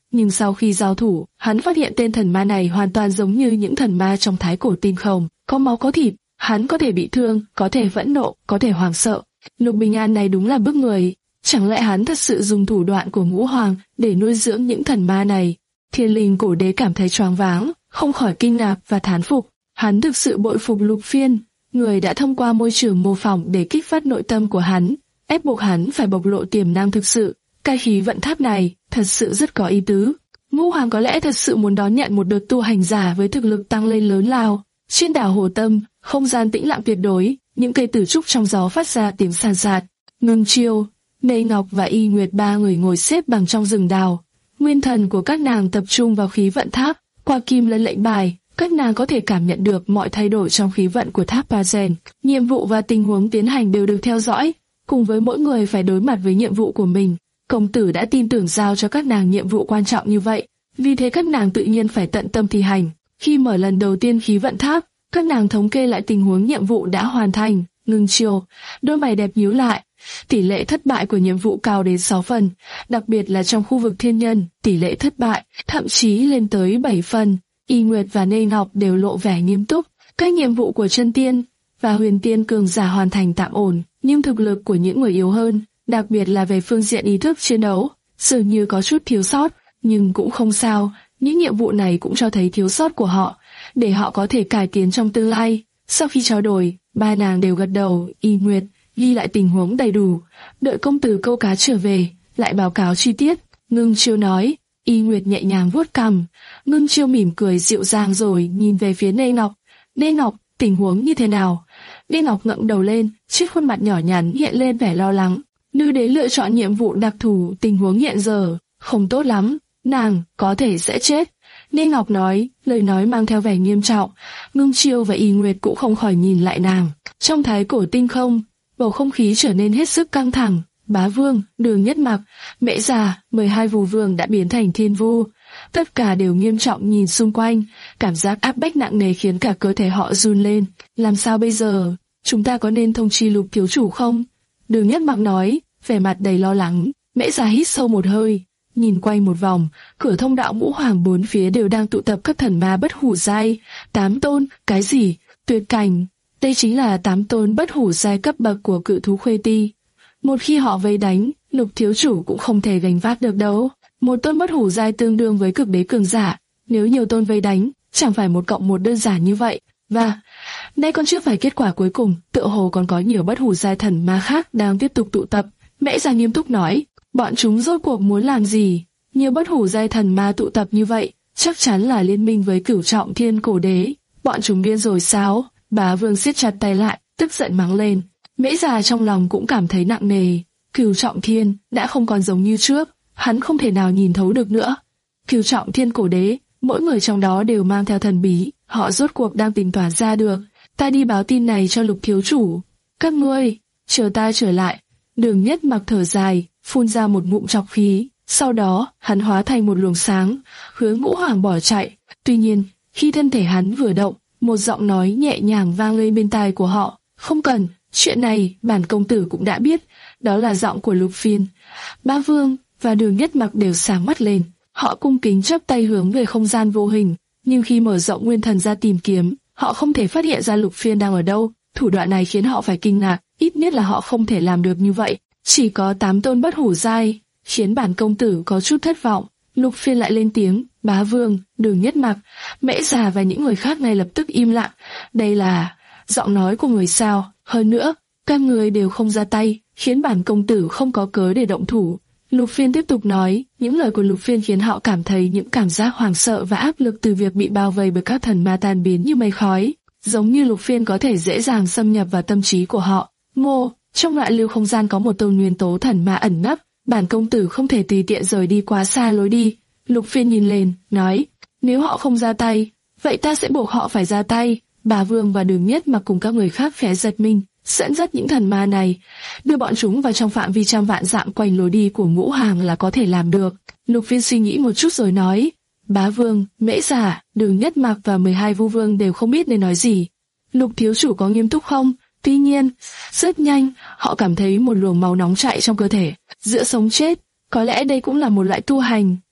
Nhưng sau khi giao thủ, hắn phát hiện tên thần ma này hoàn toàn giống như những thần ma trong thái cổ tinh không, có máu có thịt, hắn có thể bị thương, có thể phẫn nộ, có thể hoảng sợ. Lục Bình An này đúng là bức người, chẳng lẽ hắn thật sự dùng thủ đoạn của Ngũ Hoàng để nuôi dưỡng những thần ma này? Thiên Linh Cổ Đế cảm thấy choáng váng, không khỏi kinh ngạc và thán phục. Hắn thực sự bội phục Lục Phiên, người đã thông qua môi trường mô phỏng để kích phát nội tâm của hắn, ép buộc hắn phải bộc lộ tiềm năng thực sự. Cái khí vận tháp này thật sự rất có ý tứ. Ngũ Hoàng có lẽ thật sự muốn đón nhận một đợt tu hành giả với thực lực tăng lên lớn lao. Trên đảo Hồ Tâm, không gian tĩnh lặng tuyệt đối, những cây tử trúc trong gió phát ra tiếng sàn sạt. Ngưng Chiêu, Mây Ngọc và Y Nguyệt ba người ngồi xếp bằng trong rừng đào. Nguyên thần của các nàng tập trung vào khí vận tháp, qua kim lân lệnh bài, các nàng có thể cảm nhận được mọi thay đổi trong khí vận của tháp Pazen. Nhiệm vụ và tình huống tiến hành đều được theo dõi, cùng với mỗi người phải đối mặt với nhiệm vụ của mình. Công tử đã tin tưởng giao cho các nàng nhiệm vụ quan trọng như vậy, vì thế các nàng tự nhiên phải tận tâm thi hành. Khi mở lần đầu tiên khí vận tháp, các nàng thống kê lại tình huống nhiệm vụ đã hoàn thành. Ngưng Chiêu, đôi mày đẹp nhíu lại. Tỷ lệ thất bại của nhiệm vụ cao đến sáu phần, đặc biệt là trong khu vực thiên nhân, tỷ lệ thất bại thậm chí lên tới bảy phần. Y Nguyệt và Nê Ngọc đều lộ vẻ nghiêm túc. Các nhiệm vụ của chân tiên và huyền tiên cường giả hoàn thành tạm ổn, nhưng thực lực của những người yếu hơn, đặc biệt là về phương diện ý thức chiến đấu, dường như có chút thiếu sót, nhưng cũng không sao, những nhiệm vụ này cũng cho thấy thiếu sót của họ, để họ có thể cải tiến trong tương lai. Sau khi trao đổi, ba nàng đều gật đầu. Y Nguyệt ghi lại tình huống đầy đủ, đợi công tử câu cá trở về, lại báo cáo chi tiết. Ngưng Chiêu nói. Y Nguyệt nhẹ nhàng vuốt cằm. Ngưng Chiêu mỉm cười dịu dàng rồi nhìn về phía Nê Ngọc. Nê Ngọc, tình huống như thế nào? Nê Ngọc ngẩng đầu lên, chiếc khuôn mặt nhỏ nhắn hiện lên vẻ lo lắng. Nữ đế lựa chọn nhiệm vụ đặc thù, tình huống hiện giờ không tốt lắm, nàng có thể sẽ chết. Nê Ngọc nói, lời nói mang theo vẻ nghiêm trọng. Ngưng Chiêu và Y Nguyệt cũng không khỏi nhìn lại nàng. Trong thái cổ tinh không, bầu không khí trở nên hết sức căng thẳng. Bá Vương, Đường Nhất Mặc, Mễ Già, mười hai vù vương đã biến thành thiên vu. Tất cả đều nghiêm trọng nhìn xung quanh, cảm giác áp bách nặng nề khiến cả cơ thể họ run lên. Làm sao bây giờ? Chúng ta có nên thông chi Lục thiếu chủ không? Đường Nhất Mặc nói, vẻ mặt đầy lo lắng. Mễ Già hít sâu một hơi, nhìn quanh một vòng, cửa thông đạo Ngũ Hoàng bốn phía đều đang tụ tập các thần ma bất hủ giai. Tám tôn, cái gì? Tuyệt cảnh. Đây chính là tám tôn bất hủ giai cấp bậc của cự thú Khuê Ti. Một khi họ vây đánh, Lục thiếu chủ cũng không thể gánh vác được đâu. Một tôn bất hủ giai tương đương với cực đế cường giả, nếu nhiều tôn vây đánh, chẳng phải một cộng một đơn giản như vậy. Và nay còn chưa phải kết quả cuối cùng, tựa hồ còn có nhiều bất hủ giai thần ma khác đang tiếp tục tụ tập. Mễ Già nghiêm túc nói, bọn chúng rốt cuộc muốn làm gì? Nhiều bất hủ giai thần ma tụ tập như vậy, chắc chắn là liên minh với Cửu Trọng Thiên Cổ Đế. Bọn chúng điên rồi sao? Bá Vương siết chặt tay lại, tức giận mắng lên. Mễ Già trong lòng cũng cảm thấy nặng nề. Cửu Trọng Thiên đã không còn giống như trước, hắn không thể nào nhìn thấu được nữa. Cửu Trọng Thiên Cổ Đế, mỗi người trong đó đều mang theo thần bí, họ rốt cuộc đang tính toán ra được. Ta đi báo tin này cho Lục thiếu chủ. Các ngươi, chờ ta trở lại. Đường Nhất Mặc thở dài, phun ra một ngụm trọc khí, sau đó hắn hóa thành một luồng sáng, hướng Ngũ Hoàng bỏ chạy. Tuy nhiên, khi thân thể hắn vừa động, một giọng nói nhẹ nhàng vang lên bên tai của họ. Không cần, chuyện này bản công tử cũng đã biết. Đó là giọng của Lục Phiên. Bá Vương và Đường Nhất Mặc đều sáng mắt lên, họ cung kính chắp tay hướng về không gian vô hình. Nhưng khi mở rộng nguyên thần ra tìm kiếm, họ không thể phát hiện ra Lục Phiên đang ở đâu. Thủ đoạn này khiến họ phải kinh ngạc, ít nhất là họ không thể làm được như vậy. Chỉ có tám tôn bất hủ giai, khiến bản công tử có chút thất vọng. Lục Phiên lại lên tiếng. Bá Vương, Đường Nhất Mặc, Mễ Già và những người khác ngay lập tức im lặng. Đây là giọng nói của người sao? Hơn nữa, các người đều không ra tay, khiến bản công tử không có cớ để động thủ. Lục Phiên tiếp tục nói. Những lời của Lục Phiên khiến họ cảm thấy những cảm giác hoảng sợ và áp lực từ việc bị bao vây bởi các thần ma tan biến như mây khói, giống như Lục Phiên có thể dễ dàng xâm nhập vào tâm trí của họ. Mô, trong loại lưu không gian có một tôn nguyên tố thần ma ẩn nấp, bản công tử không thể tùy tiện rời đi quá xa lối đi. Lục Phiên nhìn lên, nói, nếu họ không ra tay, vậy ta sẽ buộc họ phải ra tay. Bá Vương và Đường Nhất Mặc cùng các người khác khẽ giật mình, dẫn dắt những thần ma này, đưa bọn chúng vào trong phạm vi trăm vạn dặm quanh lối đi của Ngũ Hoàng là có thể làm được. Lục Phiên suy nghĩ một chút rồi nói, Bá Vương, Mễ Già, Đường Nhất Mặc và mười hai vu vương đều không biết nên nói gì. Lục thiếu chủ có nghiêm túc không? Tuy nhiên, rất nhanh, họ cảm thấy một luồng máu nóng chạy trong cơ thể. Giữa sống chết, có lẽ đây cũng là một loại tu hành.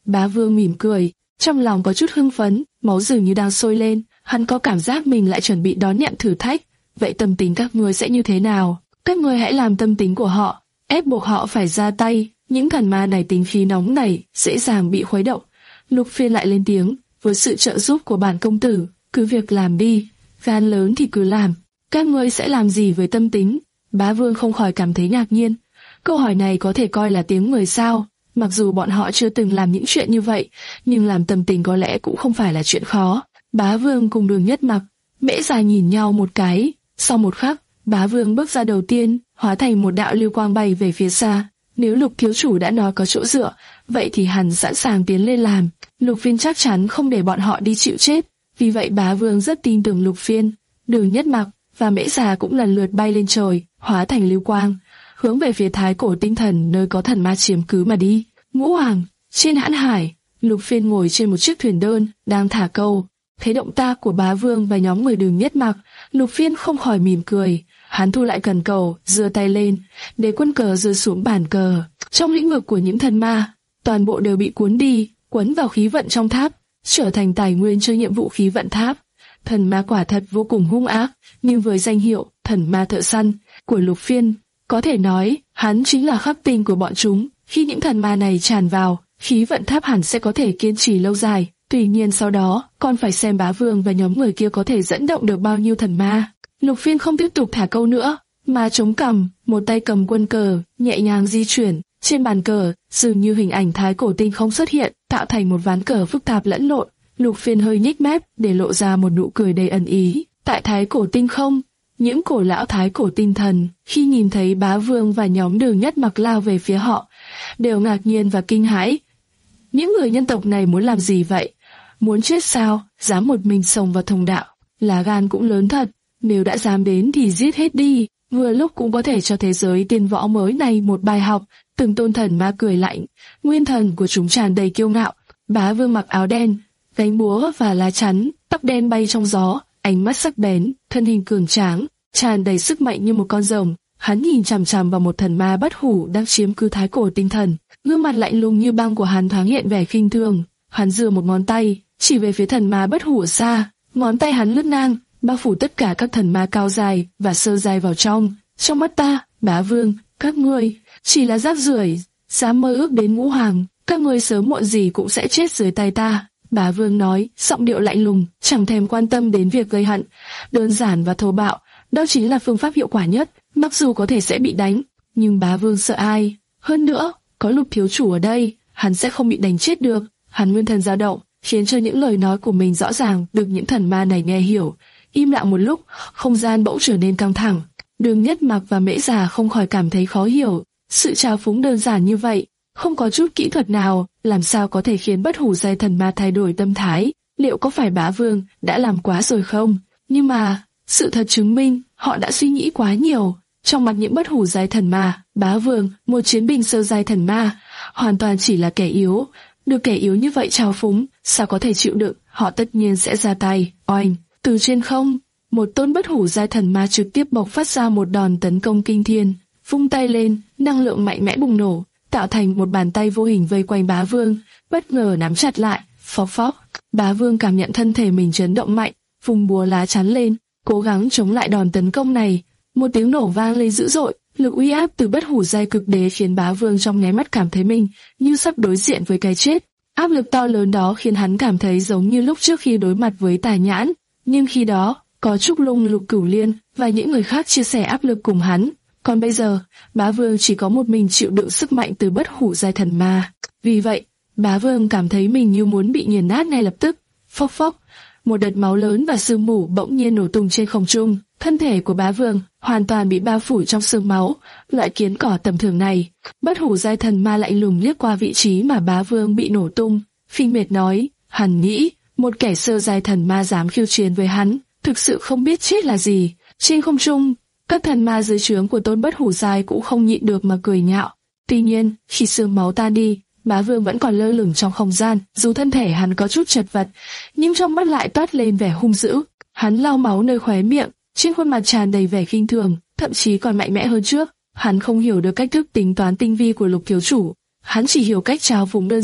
Bá Vương mỉm cười, trong lòng có chút hưng phấn, máu dường như đang sôi lên, hắn có cảm giác mình lại chuẩn bị đón nhận thử thách. Vậy tâm tính các ngươi sẽ như thế nào? Các ngươi hãy làm tâm tính của họ, ép buộc họ phải ra tay. Những thần ma này tính khí nóng nảy, dễ dàng bị khuấy động. Lục Phiên lại lên tiếng, với sự trợ giúp của bản công tử, cứ việc làm đi, gan lớn thì cứ làm. Các ngươi sẽ làm gì với tâm tính? Bá Vương không khỏi cảm thấy ngạc nhiên. Câu hỏi này có thể coi là tiếng người sao? Mặc dù bọn họ chưa từng làm những chuyện như vậy, nhưng làm tâm tình có lẽ cũng không phải là chuyện khó. Bá Vương cùng Đường Nhất Mặc, Mễ Già nhìn nhau một cái. Sau một khắc, Bá Vương bước ra đầu tiên, hóa thành một đạo lưu quang bay về phía xa. Nếu Lục thiếu chủ đã nói có chỗ dựa, vậy thì hắn sẵn sàng tiến lên làm. Lục Phiên chắc chắn không để bọn họ đi chịu chết. Vì vậy Bá Vương rất tin tưởng Lục Phiên. Đường Nhất Mặc và Mễ Già cũng lần lượt bay lên trời, hóa thành lưu quang, hướng về phía Thái Cổ Tinh Thần nơi có thần ma chiếm cứ mà đi. Ngũ Hoàng, trên hãn hải, Lục Phiên ngồi trên một chiếc thuyền đơn, đang thả câu. Thấy động tác của Bá Vương và nhóm người Đường Nhất Mặc, Lục Phiên không khỏi mỉm cười. Hắn thu lại cần cầu, giơ tay lên, để quân cờ rơi xuống bàn cờ. Trong lĩnh vực của những thần ma, toàn bộ đều bị cuốn đi, cuốn vào khí vận trong tháp, trở thành tài nguyên cho nhiệm vụ khí vận tháp. Thần ma quả thật vô cùng hung ác, nhưng với danh hiệu thần ma thợ săn của Lục Phiên, có thể nói hắn chính là khắc tinh của bọn chúng. Khi những thần ma này tràn vào, khí vận tháp hẳn sẽ có thể kiên trì lâu dài. Tuy nhiên sau đó, còn phải xem Bá Vương và nhóm người kia có thể dẫn động được bao nhiêu thần ma. Lục Phiên không tiếp tục thả câu nữa, mà chống cằm, một tay cầm quân cờ, nhẹ nhàng di chuyển. Trên bàn cờ, dường như hình ảnh Thái Cổ Tinh không xuất hiện, tạo thành một ván cờ phức tạp lẫn lộn. Lục Phiên hơi nhếch mép để lộ ra một nụ cười đầy ẩn ý. Tại Thái Cổ Tinh không, những cổ lão Thái Cổ Tinh thần, khi nhìn thấy Bá Vương và nhóm Đường Nhất Mặc lao về phía họ, đều ngạc nhiên và kinh hãi. Những người nhân tộc này muốn làm gì vậy? Muốn chết sao? Dám một mình xông vào thông đạo, lá gan cũng lớn thật. Nếu đã dám đến thì giết hết đi, vừa lúc cũng có thể cho thế giới tiên võ mới này một bài học. Từng tôn thần ma cười lạnh, nguyên thần của chúng tràn đầy kiêu ngạo. Bá Vương mặc áo đen, gánh búa và lá chắn, tóc đen bay trong gió, ánh mắt sắc bén, thân hình cường tráng, tràn đầy sức mạnh như một con rồng. Hắn nhìn chằm chằm vào một thần ma bất hủ đang chiếm cứ Thái Cổ Tinh Thần, gương mặt lạnh lùng như băng của hắn thoáng hiện vẻ khinh thường. Hắn giơ một ngón tay chỉ về phía thần ma bất hủ ở xa, ngón tay hắn lướt ngang, bao phủ tất cả các thần ma cao dài và sơ dài vào trong. Trong mắt ta, Bá Vương, các ngươi chỉ là rác rưởi, dám mơ ước đến Ngũ Hoàng, các ngươi sớm muộn gì cũng sẽ chết dưới tay ta. Bá Vương nói, giọng điệu lạnh lùng, chẳng thèm quan tâm đến việc gây hận. Đơn giản và thô bạo, đó chính là phương pháp hiệu quả nhất. Mặc dù có thể sẽ bị đánh, nhưng Bá Vương sợ ai? Hơn nữa, có Lục thiếu chủ ở đây, hắn sẽ không bị đánh chết được. Hắn nguyên thần dao động, khiến cho những lời nói của mình rõ ràng được những thần ma này nghe hiểu. Im lặng một lúc, không gian bỗng trở nên căng thẳng. Đường Nhất Mặc và Mễ Già không khỏi cảm thấy khó hiểu. Sự trào phúng đơn giản như vậy, không có chút kỹ thuật nào, làm sao có thể khiến bất hủ giai thần ma thay đổi tâm thái? Liệu có phải Bá Vương đã làm quá rồi không? Nhưng mà, sự thật chứng minh, họ đã suy nghĩ quá nhiều. Trong mặt những bất hủ giai thần ma, Bá Vương, một chiến binh sơ giai thần ma, hoàn toàn chỉ là kẻ yếu. Được kẻ yếu như vậy trào phúng, sao có thể chịu đựng? Họ tất nhiên sẽ ra tay. Oanh! Từ trên không, một tôn bất hủ giai thần ma trực tiếp bộc phát ra một đòn tấn công kinh thiên. Vung tay lên, năng lượng mạnh mẽ bùng nổ, tạo thành một bàn tay vô hình vây quanh Bá Vương, bất ngờ nắm chặt lại. Phốc phốc! Bá Vương cảm nhận thân thể mình chấn động mạnh, vùng búa lá chắn lên, cố gắng chống lại đòn tấn công này. Một tiếng nổ vang lên dữ dội, lực uy áp từ bất hủ giai cực đế khiến Bá Vương trong nháy mắt cảm thấy mình như sắp đối diện với cái chết. Áp lực to lớn đó khiến hắn cảm thấy giống như lúc trước khi đối mặt với Tài Nhãn, nhưng khi đó có Trúc Lung, Lục Cửu Liên và những người khác chia sẻ áp lực cùng hắn. Còn bây giờ, Bá Vương chỉ có một mình chịu đựng sức mạnh từ bất hủ giai thần ma. Vì vậy, Bá Vương cảm thấy mình như muốn bị nghiền nát ngay lập tức. Phốc phốc! Một đợt máu lớn và sương mù bỗng nhiên nổ tung trên không trung. Thân thể của Bá Vương hoàn toàn bị bao phủ trong sương máu. Loại kiến cỏ tầm thường này, bất hủ giai thần ma lạnh lùng liếc qua vị trí mà Bá Vương bị nổ tung. Phinh Mệt nói, hắn nghĩ một kẻ sơ giai thần ma dám khiêu chiến với hắn, thực sự không biết chết là gì. Trên không trung, các thần ma dưới trướng của tôn bất hủ giai cũng không nhịn được mà cười nhạo. Tuy nhiên, khi sương máu tan đi, Bá Vương vẫn còn lơ lửng trong không gian, dù thân thể hắn có chút chật vật, nhưng trong mắt lại toát lên vẻ hung dữ. Hắn lau máu nơi khóe miệng, trên khuôn mặt tràn đầy vẻ khinh thường, thậm chí còn mạnh mẽ hơn trước. Hắn không hiểu được cách thức tính toán tinh vi của Lục thiếu chủ, hắn chỉ hiểu cách trào phúng đơn giản,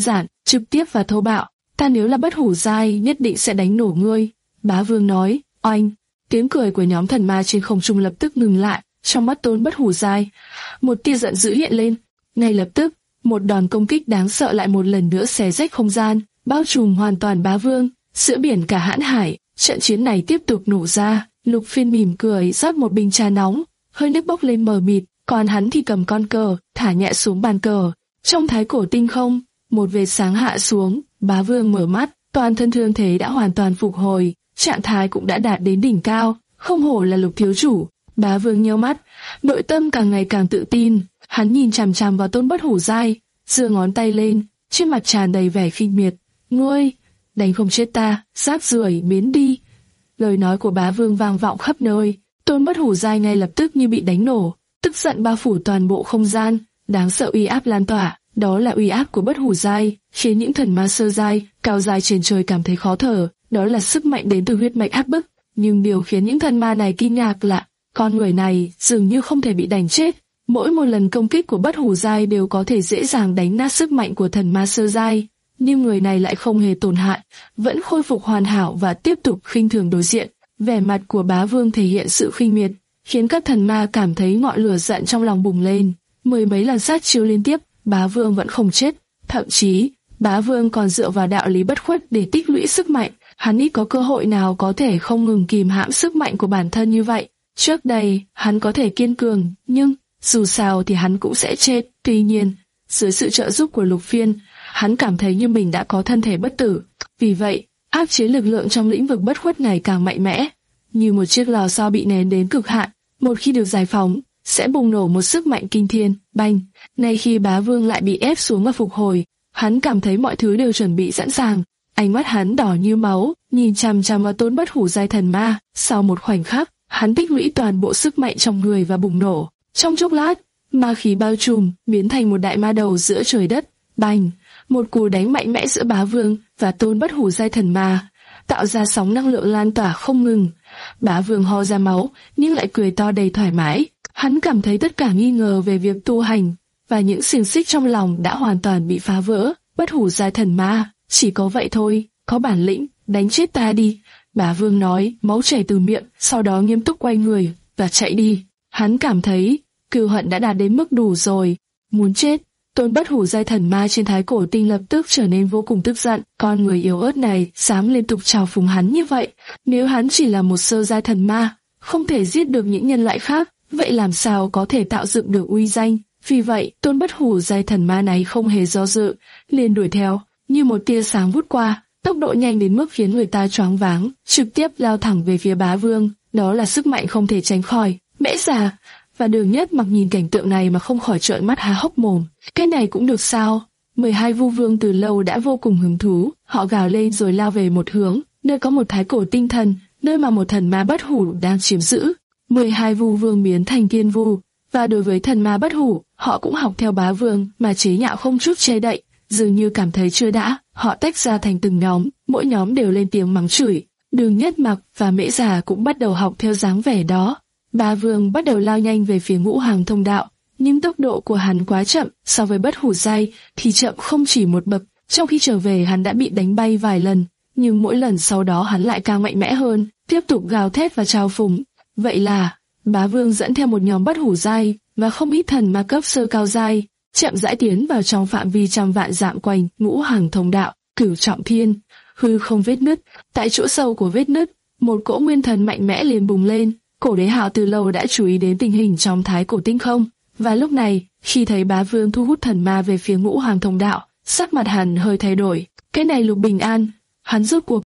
trực tiếp và thô bạo. Ta nếu là Bất Hủ giai nhất định sẽ đánh nổ ngươi. Bá Vương nói. Oanh! Tiếng cười của nhóm thần ma trên không trung lập tức ngừng lại. Trong mắt Tôn Bất Hủ giai, một tia giận dữ hiện lên. Ngay lập tức, một đòn công kích đáng sợ lại một lần nữa xé rách không gian, bao trùm hoàn toàn Bá Vương, giữa biển cả hãn hải. Trận chiến này tiếp tục nổ ra. Lục Phiên mỉm cười rót một bình trà nóng, hơi nước bốc lên mờ mịt, còn hắn thì cầm con cờ, thả nhẹ xuống bàn cờ. Trong thái cổ tinh không, một vệt sáng hạ xuống, Bá Vương mở mắt, toàn thân thương thế đã hoàn toàn phục hồi, trạng thái cũng đã đạt đến đỉnh cao, không hổ là Lục thiếu chủ. Bá Vương nheo mắt, nội tâm càng ngày càng tự tin, hắn nhìn chằm chằm vào Tôn Bất Hủ giai, giơ ngón tay lên, trên mặt tràn đầy vẻ khinh miệt. Ngươi, đánh không chết ta, rác rưởi, biến đi. Lời nói của Bá Vương vang vọng khắp nơi, Tôn Bất Hủ giai ngay lập tức như bị đánh nổ, tức giận bao phủ toàn bộ không gian, đáng sợ uy áp lan tỏa, đó là uy áp của Bất Hủ giai, khiến những thần ma sơ giai, cao giai trên trời cảm thấy khó thở, đó là sức mạnh đến từ huyết mạch áp bức. Nhưng điều khiến những thần ma này kinh ngạc là con người này dường như không thể bị đánh chết. Mỗi một lần công kích của Bất Hủ giai đều có thể dễ dàng đánh nát sức mạnh của thần ma sơ giai, nhưng người này lại không hề tổn hại, vẫn khôi phục hoàn hảo và tiếp tục khinh thường đối diện. Vẻ mặt của Bá Vương thể hiện sự khinh miệt, khiến các thần ma cảm thấy ngọn lửa giận trong lòng bùng lên. Mười mấy lần sát chiêu liên tiếp, Bá Vương vẫn không chết, thậm chí Bá Vương còn dựa vào đạo lý bất khuất để tích lũy sức mạnh. Hắn ít có cơ hội nào có thể không ngừng kìm hãm sức mạnh của bản thân như vậy. Trước đây, hắn có thể kiên cường, nhưng dù sao thì hắn cũng sẽ chết. Tuy nhiên, dưới sự trợ giúp của Lục Phiên, hắn cảm thấy như mình đã có thân thể bất tử. Vì vậy, áp chế lực lượng trong lĩnh vực bất khuất ngày càng mạnh mẽ, như một chiếc lò xo bị nén đến cực hạn. Một khi được giải phóng, sẽ bùng nổ một sức mạnh kinh thiên. Bành! Nay khi Bá Vương lại bị ép xuống và phục hồi, hắn cảm thấy mọi thứ đều chuẩn bị sẵn sàng. Ánh mắt hắn đỏ như máu, nhìn chằm chằm vào Tôn Bất Hủ giai thần ma. Sau một khoảnh khắc, hắn tích lũy toàn bộ sức mạnh trong người và bùng nổ. Trong chốc lát, ma khí bao trùm, biến thành một đại ma đầu giữa trời đất. Bành! Một cú đánh mạnh mẽ giữa Bá Vương và Tôn Bất Hủ giai thần ma, tạo ra sóng năng lượng lan tỏa không ngừng. Bá Vương ho ra máu, nhưng lại cười to đầy thoải mái. Hắn cảm thấy tất cả nghi ngờ về việc tu hành và những xiềng xích trong lòng đã hoàn toàn bị phá vỡ. Bất Hủ giai thần ma, chỉ có vậy thôi, có bản lĩnh, đánh chết ta đi. Bá Vương nói, máu chảy từ miệng, sau đó nghiêm túc quay người và chạy đi. Hắn cảm thấy cừu hận đã đạt đến mức đủ rồi, muốn chết. Tôn Bất Hủ giai thần ma trên thái cổ tinh lập tức trở nên vô cùng tức giận. Con người yếu ớt này dám liên tục trào phúng hắn như vậy. Nếu hắn chỉ là một sơ giai thần ma, không thể giết được những nhân loại khác, vậy làm sao có thể tạo dựng được uy danh? Vì vậy, Tôn Bất Hủ giai thần ma này không hề do dự, liền đuổi theo, như một tia sáng vút qua, tốc độ nhanh đến mức khiến người ta choáng váng, trực tiếp lao thẳng về phía Bá Vương. Đó là sức mạnh không thể tránh khỏi. Mễ Già và Đường Nhất Mặc nhìn cảnh tượng này mà không khỏi trợn mắt há hốc mồm. Cái này cũng được sao? Mười hai vu vương từ lâu đã vô cùng hứng thú, họ gào lên rồi lao về một hướng, nơi có một thái cổ tinh thần, nơi mà một thần ma bất hủ đang chiếm giữ. Mười hai vu vương biến thành tiên vu, và đối với thần ma bất hủ, họ cũng học theo Bá Vương mà chế nhạo không chút che đậy. Dường như cảm thấy chưa đã, họ tách ra thành từng nhóm, mỗi nhóm đều lên tiếng mắng chửi. Đường Nhất Mặc và Mễ Già cũng bắt đầu học theo dáng vẻ đó. Bá Vương bắt đầu lao nhanh về phía ngũ hàng thông đạo, nhưng tốc độ của hắn quá chậm, so với Bất Hủ giai thì chậm không chỉ một bậc. Trong khi trở về hắn đã bị đánh bay vài lần, nhưng mỗi lần sau đó hắn lại càng mạnh mẽ hơn, tiếp tục gào thét và trao phúng. Vậy là Bá Vương dẫn theo một nhóm Bất Hủ giai và không ít thần ma cấp sơ cao giai, chậm rãi tiến vào trong phạm vi trăm vạn dặm quanh ngũ hàng thông đạo. Cửu trọng thiên, hư không vết nứt. Tại chỗ sâu của vết nứt, một cỗ nguyên thần mạnh mẽ liền bùng lên. Cổ Đế Hạo từ lâu đã chú ý đến tình hình trong thái cổ tinh không, và lúc này, khi thấy Bá Vương thu hút thần ma về phía ngũ hàng thông đạo, sắc mặt hắn hơi thay đổi. Cái này Lục Bình An, hắn rốt cuộc.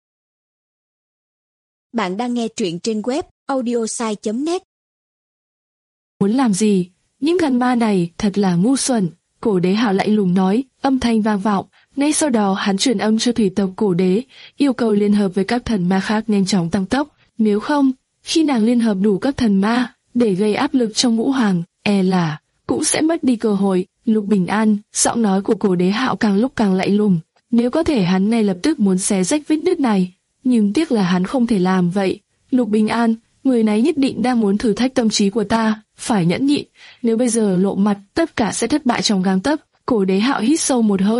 Bạn đang nghe truyện trên web audiosai chấm net. Muốn làm gì? Những thần ma này thật là ngu xuẩn. Cổ Đế Hạo lạnh lùng nói, âm thanh vang vọng. Ngay sau đó hắn truyền âm cho thủy tộc Cổ Đế, yêu cầu liên hợp với các thần ma khác nhanh chóng tăng tốc. Nếu không, khi nàng liên hợp đủ các thần ma để gây áp lực trong ngũ hàng, e là cũng sẽ mất đi cơ hội. Lục Bình An, giọng nói của Cổ Đế Hạo càng lúc càng lạnh lùng. Nếu có thể hắn ngay lập tức muốn xé rách vết nứt này, nhưng tiếc là hắn không thể làm vậy. Lục Bình An, người này nhất định đang muốn thử thách tâm trí của ta, phải nhẫn nhịn. Nếu bây giờ lộ mặt, tất cả sẽ thất bại trong gang tấc. Cổ Đế Hạo hít sâu một hơi,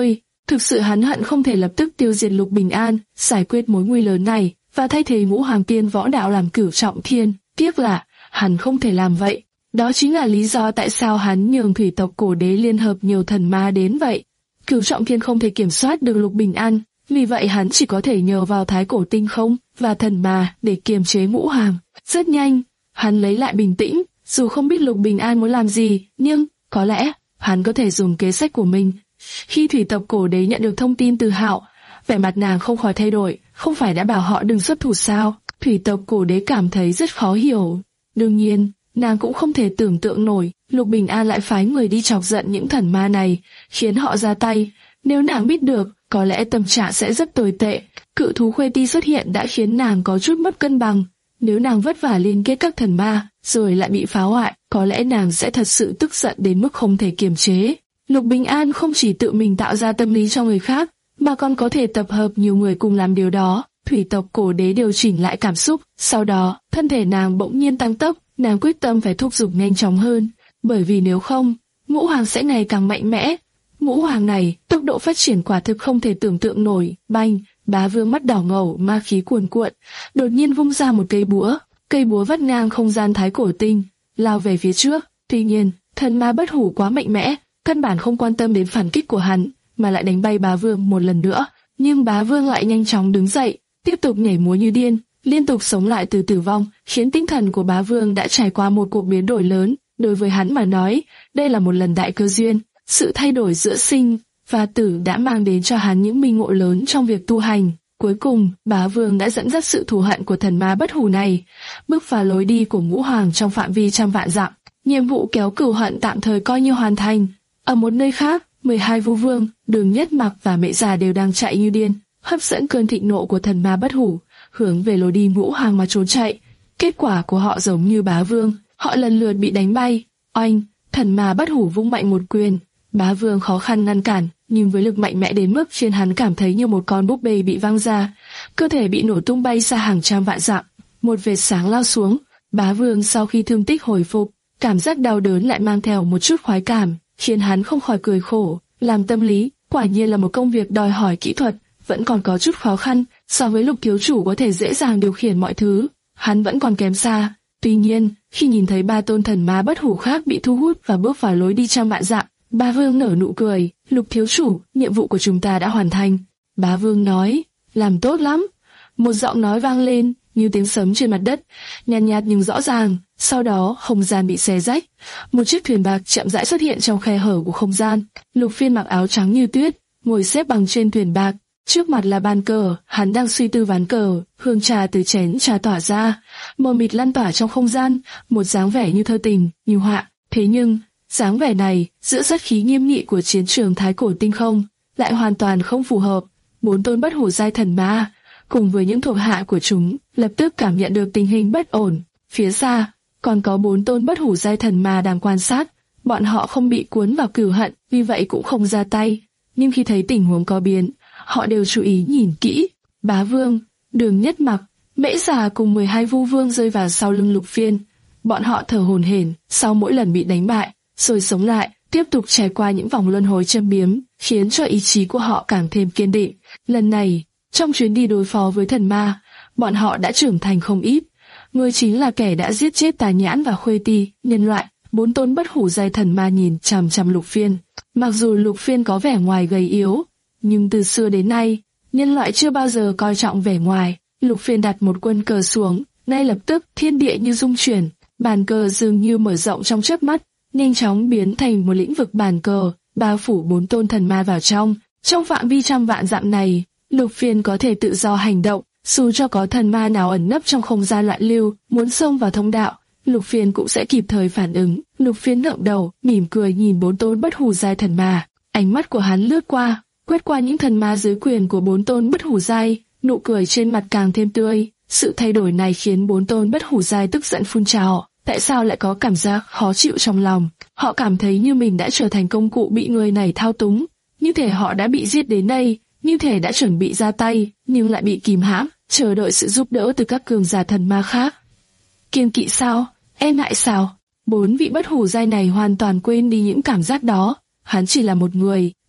Thực sự hắn hận không thể lập tức tiêu diệt Lục Bình An, giải quyết mối nguy lớn này, và thay thế Ngũ Hoàng Tiên Võ Đạo làm Cửu Trọng Thiên. Tiếc là, hắn không thể làm vậy. Đó chính là lý do tại sao hắn nhường thủy tộc Cổ Đế liên hợp nhiều thần ma đến vậy. Cửu Trọng Thiên không thể kiểm soát được Lục Bình An, vì vậy hắn chỉ có thể nhờ vào Thái Cổ Tinh Không và thần ma để kiềm chế Ngũ Hoàng. Rất nhanh, hắn lấy lại bình tĩnh, dù không biết Lục Bình An muốn làm gì, nhưng có lẽ hắn có thể dùng kế sách của mình. Khi thủy tộc Cổ Đế nhận được thông tin từ Hạo, vẻ mặt nàng không khỏi thay đổi. Không phải đã bảo họ đừng xuất thủ sao? Thủy tộc Cổ Đế cảm thấy rất khó hiểu. Đương nhiên, nàng cũng không thể tưởng tượng nổi, Lục Bình An lại phái người đi chọc giận những thần ma này, khiến họ ra tay. Nếu nàng biết được, có lẽ tâm trạng sẽ rất tồi tệ. Cự thú Khuê Ti xuất hiện đã khiến nàng có chút mất cân bằng. Nếu nàng vất vả liên kết các thần ma, rồi lại bị phá hoại, có lẽ nàng sẽ thật sự tức giận đến mức không thể kiềm chế. Lục Bình An không chỉ tự mình tạo ra tâm lý cho người khác, mà còn có thể tập hợp nhiều người cùng làm điều đó. Thủy tộc Cổ Đế điều chỉnh lại cảm xúc, sau đó, thân thể nàng bỗng nhiên tăng tốc, nàng quyết tâm phải thúc giục nhanh chóng hơn, bởi vì nếu không, Ngũ Hoàng sẽ ngày càng mạnh mẽ. Ngũ Hoàng này, tốc độ phát triển quả thực không thể tưởng tượng nổi. Banh, Bá Vương mắt đỏ ngầu, ma khí cuồn cuộn, đột nhiên vung ra một cây búa, cây búa vắt ngang không gian Thái Cổ Tinh, lao về phía trước. Tuy nhiên, thần ma Bất Hủ quá mạnh mẽ, căn bản không quan tâm đến phản kích của hắn, mà lại đánh bay Bá Vương một lần nữa. Nhưng Bá Vương lại nhanh chóng đứng dậy, tiếp tục nhảy múa như điên, liên tục sống lại từ tử vong, khiến tinh thần của Bá Vương đã trải qua một cuộc biến đổi lớn. Đối với hắn mà nói, đây là một lần đại cơ duyên. Sự thay đổi giữa sinh và tử đã mang đến cho hắn những minh ngộ lớn trong việc tu hành. Cuối cùng, Bá Vương đã dẫn dắt sự thù hận của thần ma Bất Hủ này, bước vào lối đi của Ngũ Hoàng trong phạm vi trăm vạn dặm. Nhiệm vụ kéo cửu hận tạm thời coi như hoàn thành. Ở một nơi khác, mười hai Vu Vương, Đường Nhất Mặc và Mễ Già đều đang chạy như điên, hấp dẫn cơn thịnh nộ của thần ma Bất Hủ, hướng về lối đi Ngũ Hoàng mà trốn chạy. Kết quả của họ giống như Bá Vương, họ lần lượt bị đánh bay. Oanh, thần ma Bất Hủ vung mạnh một quyền, Bá Vương khó khăn ngăn cản, nhưng với lực mạnh mẽ đến mức khiến hắn cảm thấy như một con búp bê bị văng ra, cơ thể bị nổ tung bay xa hàng trăm vạn dặm. Một vệt sáng lao xuống, Bá Vương sau khi thương tích hồi phục, cảm giác đau đớn lại mang theo một chút khoái cảm, khiến hắn không khỏi cười khổ. Làm tâm lý, quả nhiên là một công việc đòi hỏi kỹ thuật, vẫn còn có chút khó khăn. So với Lục thiếu chủ có thể dễ dàng điều khiển mọi thứ, hắn vẫn còn kém xa. Tuy nhiên, khi nhìn thấy ba tôn thần ma Bất Hủ khác bị thu hút và bước vào lối đi trăm vạn dặm, Bá Vương nở nụ cười. Lục thiếu chủ, nhiệm vụ của chúng ta đã hoàn thành. Bá Vương nói, làm tốt lắm. Một giọng nói vang lên, như tiếng sấm trên mặt đất, nhàn nhạt, nhạt nhưng rõ ràng. Sau đó, không gian bị xé rách. Một chiếc thuyền bạc chậm rãi xuất hiện trong khe hở của không gian. Lục Phiên mặc áo trắng như tuyết, ngồi xếp bằng trên thuyền bạc. Trước mặt là bàn cờ, hắn đang suy tư ván cờ. Hương trà từ chén trà tỏa ra, mờ mịt lan tỏa trong không gian, một dáng vẻ như thơ tình, như họa. Thế nhưng, dáng vẻ này, giữa sát khí nghiêm nghị của chiến trường Thái Cổ Tinh Không, lại hoàn toàn không phù hợp. Bốn tôn Bất Hủ giai thần ma, cùng với những thuộc hạ của chúng, lập tức cảm nhận được tình hình bất ổn. Phía xa, còn có bốn tôn Bất Hủ giai thần ma đang quan sát. Bọn họ không bị cuốn vào cừu hận, vì vậy cũng không ra tay. Nhưng khi thấy tình huống có biến, họ đều chú ý nhìn kỹ. Bá Vương, Đường Nhất Mặc, Mễ Già cùng mười hai Vu Vương rơi vào sau lưng Lục Phiên. Bọn họ thở hổn hển, sau mỗi lần bị đánh bại, rồi sống lại, tiếp tục trải qua những vòng luân hồi châm biếm, khiến cho ý chí của họ càng thêm kiên định. Lần này, trong chuyến đi đối phó với thần ma, bọn họ đã trưởng thành không ít. Người chính là kẻ đã giết chết Tà Nhãn và Khuê Ti, nhân loại. Bốn tôn Bất Hủ giai thần ma nhìn chằm chằm Lục Phiên. Mặc dù Lục Phiên có vẻ ngoài gầy yếu, nhưng từ xưa đến nay, nhân loại chưa bao giờ coi trọng vẻ ngoài. Lục Phiên đặt một quân cờ xuống, ngay lập tức thiên địa như rung chuyển, bàn cờ dường như mở rộng trong chớp mắt, nhanh chóng biến thành một lĩnh vực bàn cờ, bao phủ bốn tôn thần ma vào trong. Trong phạm vi trăm vạn dặm này, Lục Phiên có thể tự do hành động, dù cho có thần ma nào ẩn nấp trong không gian loạn lưu, muốn xông vào thông đạo, Lục Phiên cũng sẽ kịp thời phản ứng. Lục Phiên ngẩng đầu, mỉm cười nhìn bốn tôn Bất Hủ giai thần ma. Ánh mắt của hắn lướt qua, quét qua những thần ma dưới quyền của bốn tôn Bất Hủ giai, nụ cười trên mặt càng thêm tươi. Sự thay đổi này khiến bốn tôn Bất Hủ giai tức giận phun trào. Tại sao lại có cảm giác khó chịu trong lòng? Họ cảm thấy như mình đã trở thành công cụ bị người này thao túng, như thể họ đã bị giết đến đây, như thể đã chuẩn bị ra tay, nhưng lại bị kìm hãm, chờ đợi sự giúp đỡ từ các cường giả thần ma khác. Kiêng kỵ sao? E ngại sao? Bốn vị Bất Hủ giai này hoàn toàn quên đi những cảm giác đó. Hắn chỉ là một người,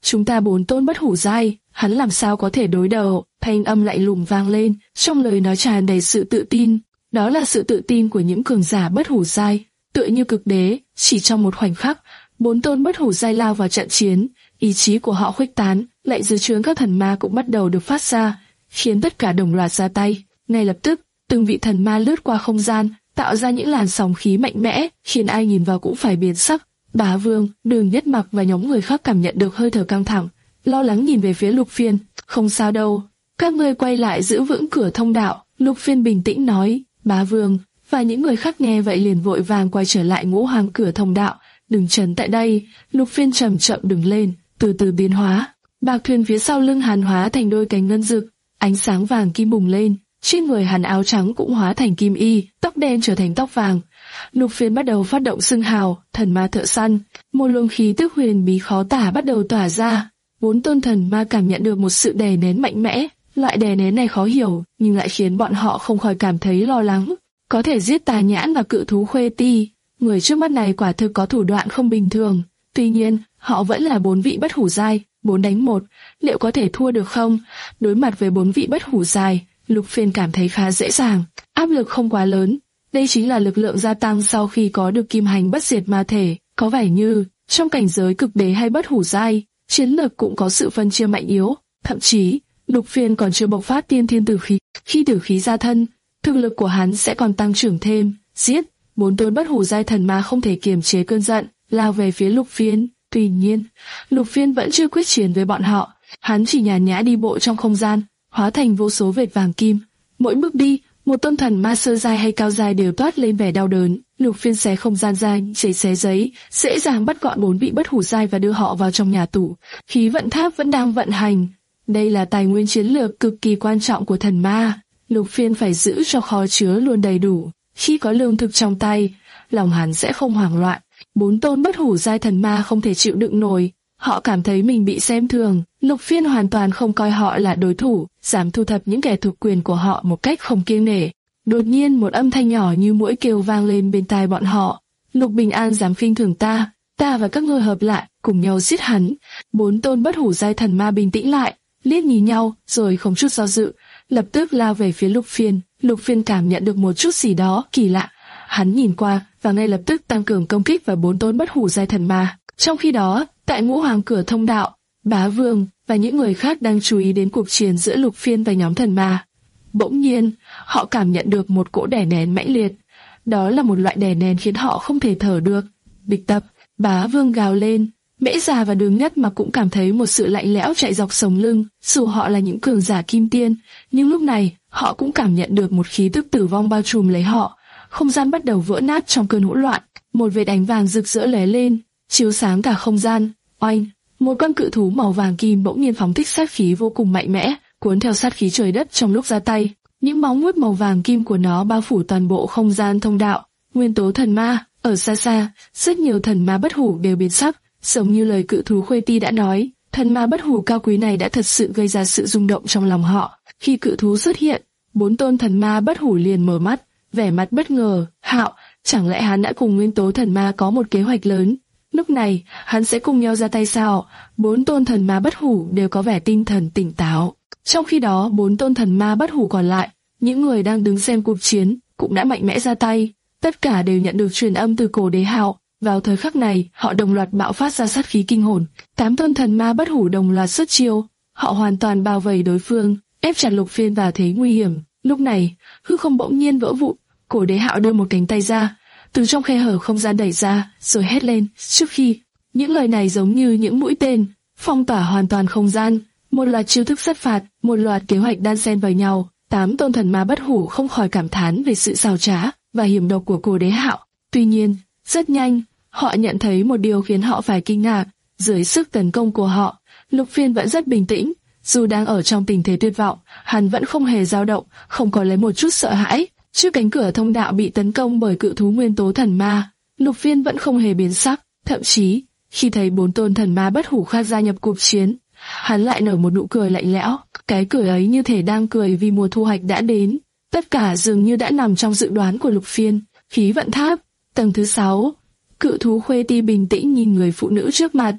chúng ta bốn tôn bất hủ giai, hắn làm sao có thể đối đầu? Thanh âm lạnh lùng vang lên, trong lời nói tràn đầy sự tự tin. Đó là sự tự tin của những cường giả bất hủ giai, tựa như cực đế. Chỉ trong một khoảnh khắc, bốn tôn bất hủ giai lao vào trận chiến, ý chí của họ khuếch tán, lệnh dưới trướng các thần ma cũng bắt đầu được phát ra, khiến tất cả đồng loạt ra tay. Ngay lập tức, từng vị thần ma lướt qua không gian, tạo ra những làn sóng khí mạnh mẽ, khiến ai nhìn vào cũng phải biến sắc. Bá Vương, Đường Nhất Mặc và nhóm người khác cảm nhận được hơi thở căng thẳng, lo lắng nhìn về phía Lục Phiên. Không sao đâu, các ngươi quay lại giữ vững cửa thông đạo. Lục Phiên bình tĩnh nói. Bá Vương và những người khác nghe vậy liền vội vàng quay trở lại ngũ hoàng cửa thông đạo. Đừng trần tại đây. Lục Phiên chậm chậm đứng lên, từ từ biến hóa. Bạc thuyền phía sau lưng hắn hóa thành đôi cánh ngân rực, ánh sáng vàng kim bùng lên. Trên người hắn áo trắng cũng hóa thành kim y, tóc đen trở thành tóc vàng. Lục Phiên bắt đầu phát động xưng hào, thần ma thợ săn. Một luồng khí tức huyền bí khó tả bắt đầu tỏa ra. Bốn tôn thần ma cảm nhận được một sự đè nén mạnh mẽ. Loại đè nén này khó hiểu, nhưng lại khiến bọn họ không khỏi cảm thấy lo lắng. Có thể giết Tà Nhãn và cự thú Khuê Ti, người trước mắt này quả thực có thủ đoạn không bình thường. Tuy nhiên, họ vẫn là bốn vị bất hủ giai, bốn đánh một, liệu có thể thua được không? Đối mặt với bốn vị bất hủ giai, Lục Phiên cảm thấy khá dễ dàng, áp lực không quá lớn. Đây chính là lực lượng gia tăng sau khi có được kim hành bất diệt ma thể. Có vẻ như trong cảnh giới cực đế hay bất hủ giai, chiến lược cũng có sự phân chia mạnh yếu. Thậm chí Lục Phiên còn chưa bộc phát tiên thiên tử khí, khi tử khí ra thân, thực lực của hắn sẽ còn tăng trưởng thêm. Giết! Bốn tôn bất hủ giai thần ma không thể kiềm chế cơn giận, lao về phía Lục Phiên. Tuy nhiên, Lục Phiên vẫn chưa quyết chiến với bọn họ, hắn chỉ nhàn nhã đi bộ trong không gian, hóa thành vô số vệt vàng kim. Mỗi bước đi, một tôn thần ma sơ giai hay cao giai đều toát lên vẻ đau đớn. Lục Phiên xé không gian ra, giấy xé giấy, dễ dàng bắt gọn bốn vị bất hủ giai và đưa họ vào trong nhà tù. Khí vận tháp vẫn đang vận hành. Đây là tài nguyên chiến lược cực kỳ quan trọng của thần ma. Lục Phiên phải giữ cho kho chứa luôn đầy đủ. Khi có lương thực trong tay, lòng hắn sẽ không hoảng loạn. Bốn tôn bất hủ giai thần ma không thể chịu đựng nổi. Họ cảm thấy mình bị xem thường. Lục Phiên hoàn toàn không coi họ là đối thủ, dám thu thập những kẻ thuộc quyền của họ một cách không kiêng nể. Đột nhiên một âm thanh nhỏ như muỗi kêu vang lên bên tai bọn họ. Lục Bình An dám khinh thường ta, ta và các ngươi hợp lại, cùng nhau giết hắn. Bốn tôn bất hủ giai thần ma bình tĩnh lại, liếc nhìn nhau, rồi không chút do dự, lập tức lao về phía Lục Phiên. Lục Phiên cảm nhận được một chút gì đó kỳ lạ. Hắn nhìn qua và ngay lập tức tăng cường công kích vào bốn tôn bất hủ giai thần ma. Trong khi đó, tại ngũ hoàng cửa thông đạo, Bá Vương và những người khác đang chú ý đến cuộc chiến giữa Lục Phiên và nhóm thần ma. Bỗng nhiên, họ cảm nhận được một cỗ đè nén mãnh liệt. Đó là một loại đè nén khiến họ không thể thở được. Bịch tập, Bá Vương gào lên. Mễ Già và Đường Nhất mà cũng cảm thấy một sự lạnh lẽo chạy dọc sống lưng. Dù họ là những cường giả kim tiên, nhưng lúc này họ cũng cảm nhận được một khí tức tử vong bao trùm lấy họ. Không gian bắt đầu vỡ nát trong cơn hỗn loạn. Một vệt ánh vàng rực rỡ lóe lên, chiếu sáng cả không gian. Oanh! Một con cự thú màu vàng kim bỗng nhiên phóng thích sát khí vô cùng mạnh mẽ, cuốn theo sát khí trời đất trong lúc ra tay. Những móng vuốt màu vàng kim của nó bao phủ toàn bộ không gian thông đạo. Nguyên tố thần ma, ở xa xa, rất nhiều thần ma bất hủ đều biến sắc, giống như lời cự thú Khuê Ti đã nói. Thần ma bất hủ cao quý này đã thật sự gây ra sự rung động trong lòng họ. Khi cự thú xuất hiện, bốn tôn thần ma bất hủ liền mở mắt, vẻ mặt bất ngờ. Hạo, chẳng lẽ hắn đã cùng nguyên tố thần ma có một kế hoạch lớn? Lúc này, hắn sẽ cùng nhau ra tay sao? Bốn tôn thần ma bất hủ đều có vẻ tinh thần tỉnh táo. Trong khi đó, bốn tôn thần ma bất hủ còn lại, những người đang đứng xem cuộc chiến, cũng đã mạnh mẽ ra tay. Tất cả đều nhận được truyền âm từ cổ đế Hạo. Vào thời khắc này, họ đồng loạt bạo phát ra sát khí kinh hồn. Tám tôn thần ma bất hủ đồng loạt xuất chiêu. Họ hoàn toàn bao vây đối phương, ép chặt Lục Phiên vào thế nguy hiểm. Lúc này, hư không bỗng nhiên vỡ vụn. Cổ đế Hạo đưa một cánh tay ra, từ trong khe hở không gian đẩy ra, rồi hét lên. Trước khi, những lời này giống như những mũi tên, phong tỏa hoàn toàn không gian. Một loạt chiêu thức sát phạt, một loạt kế hoạch đan xen vào nhau. Tám tôn thần ma bất hủ không khỏi cảm thán về sự xảo trá và hiểm độc của cổ đế Hạo. Tuy nhiên, rất nhanh, họ nhận thấy một điều khiến họ phải kinh ngạc. Dưới sức tấn công của họ, Lục Phiên vẫn rất bình tĩnh. Dù đang ở trong tình thế tuyệt vọng, hắn vẫn không hề dao động, không có lấy một chút sợ hãi. Trước cánh cửa thông đạo bị tấn công bởi cự thú nguyên tố thần ma, Lục Phiên vẫn không hề biến sắc. Thậm chí, khi thấy bốn tôn thần ma bất hủ khác gia nhập cuộc chiến, hắn lại nở một nụ cười lạnh lẽo. Cái cười ấy như thể đang cười vì mùa thu hoạch đã đến. Tất cả dường như đã nằm trong dự đoán của Lục Phiên. Khí vận tháp, tầng thứ sáu. Cự thú Khuê Ti bình tĩnh nhìn người phụ nữ trước mặt.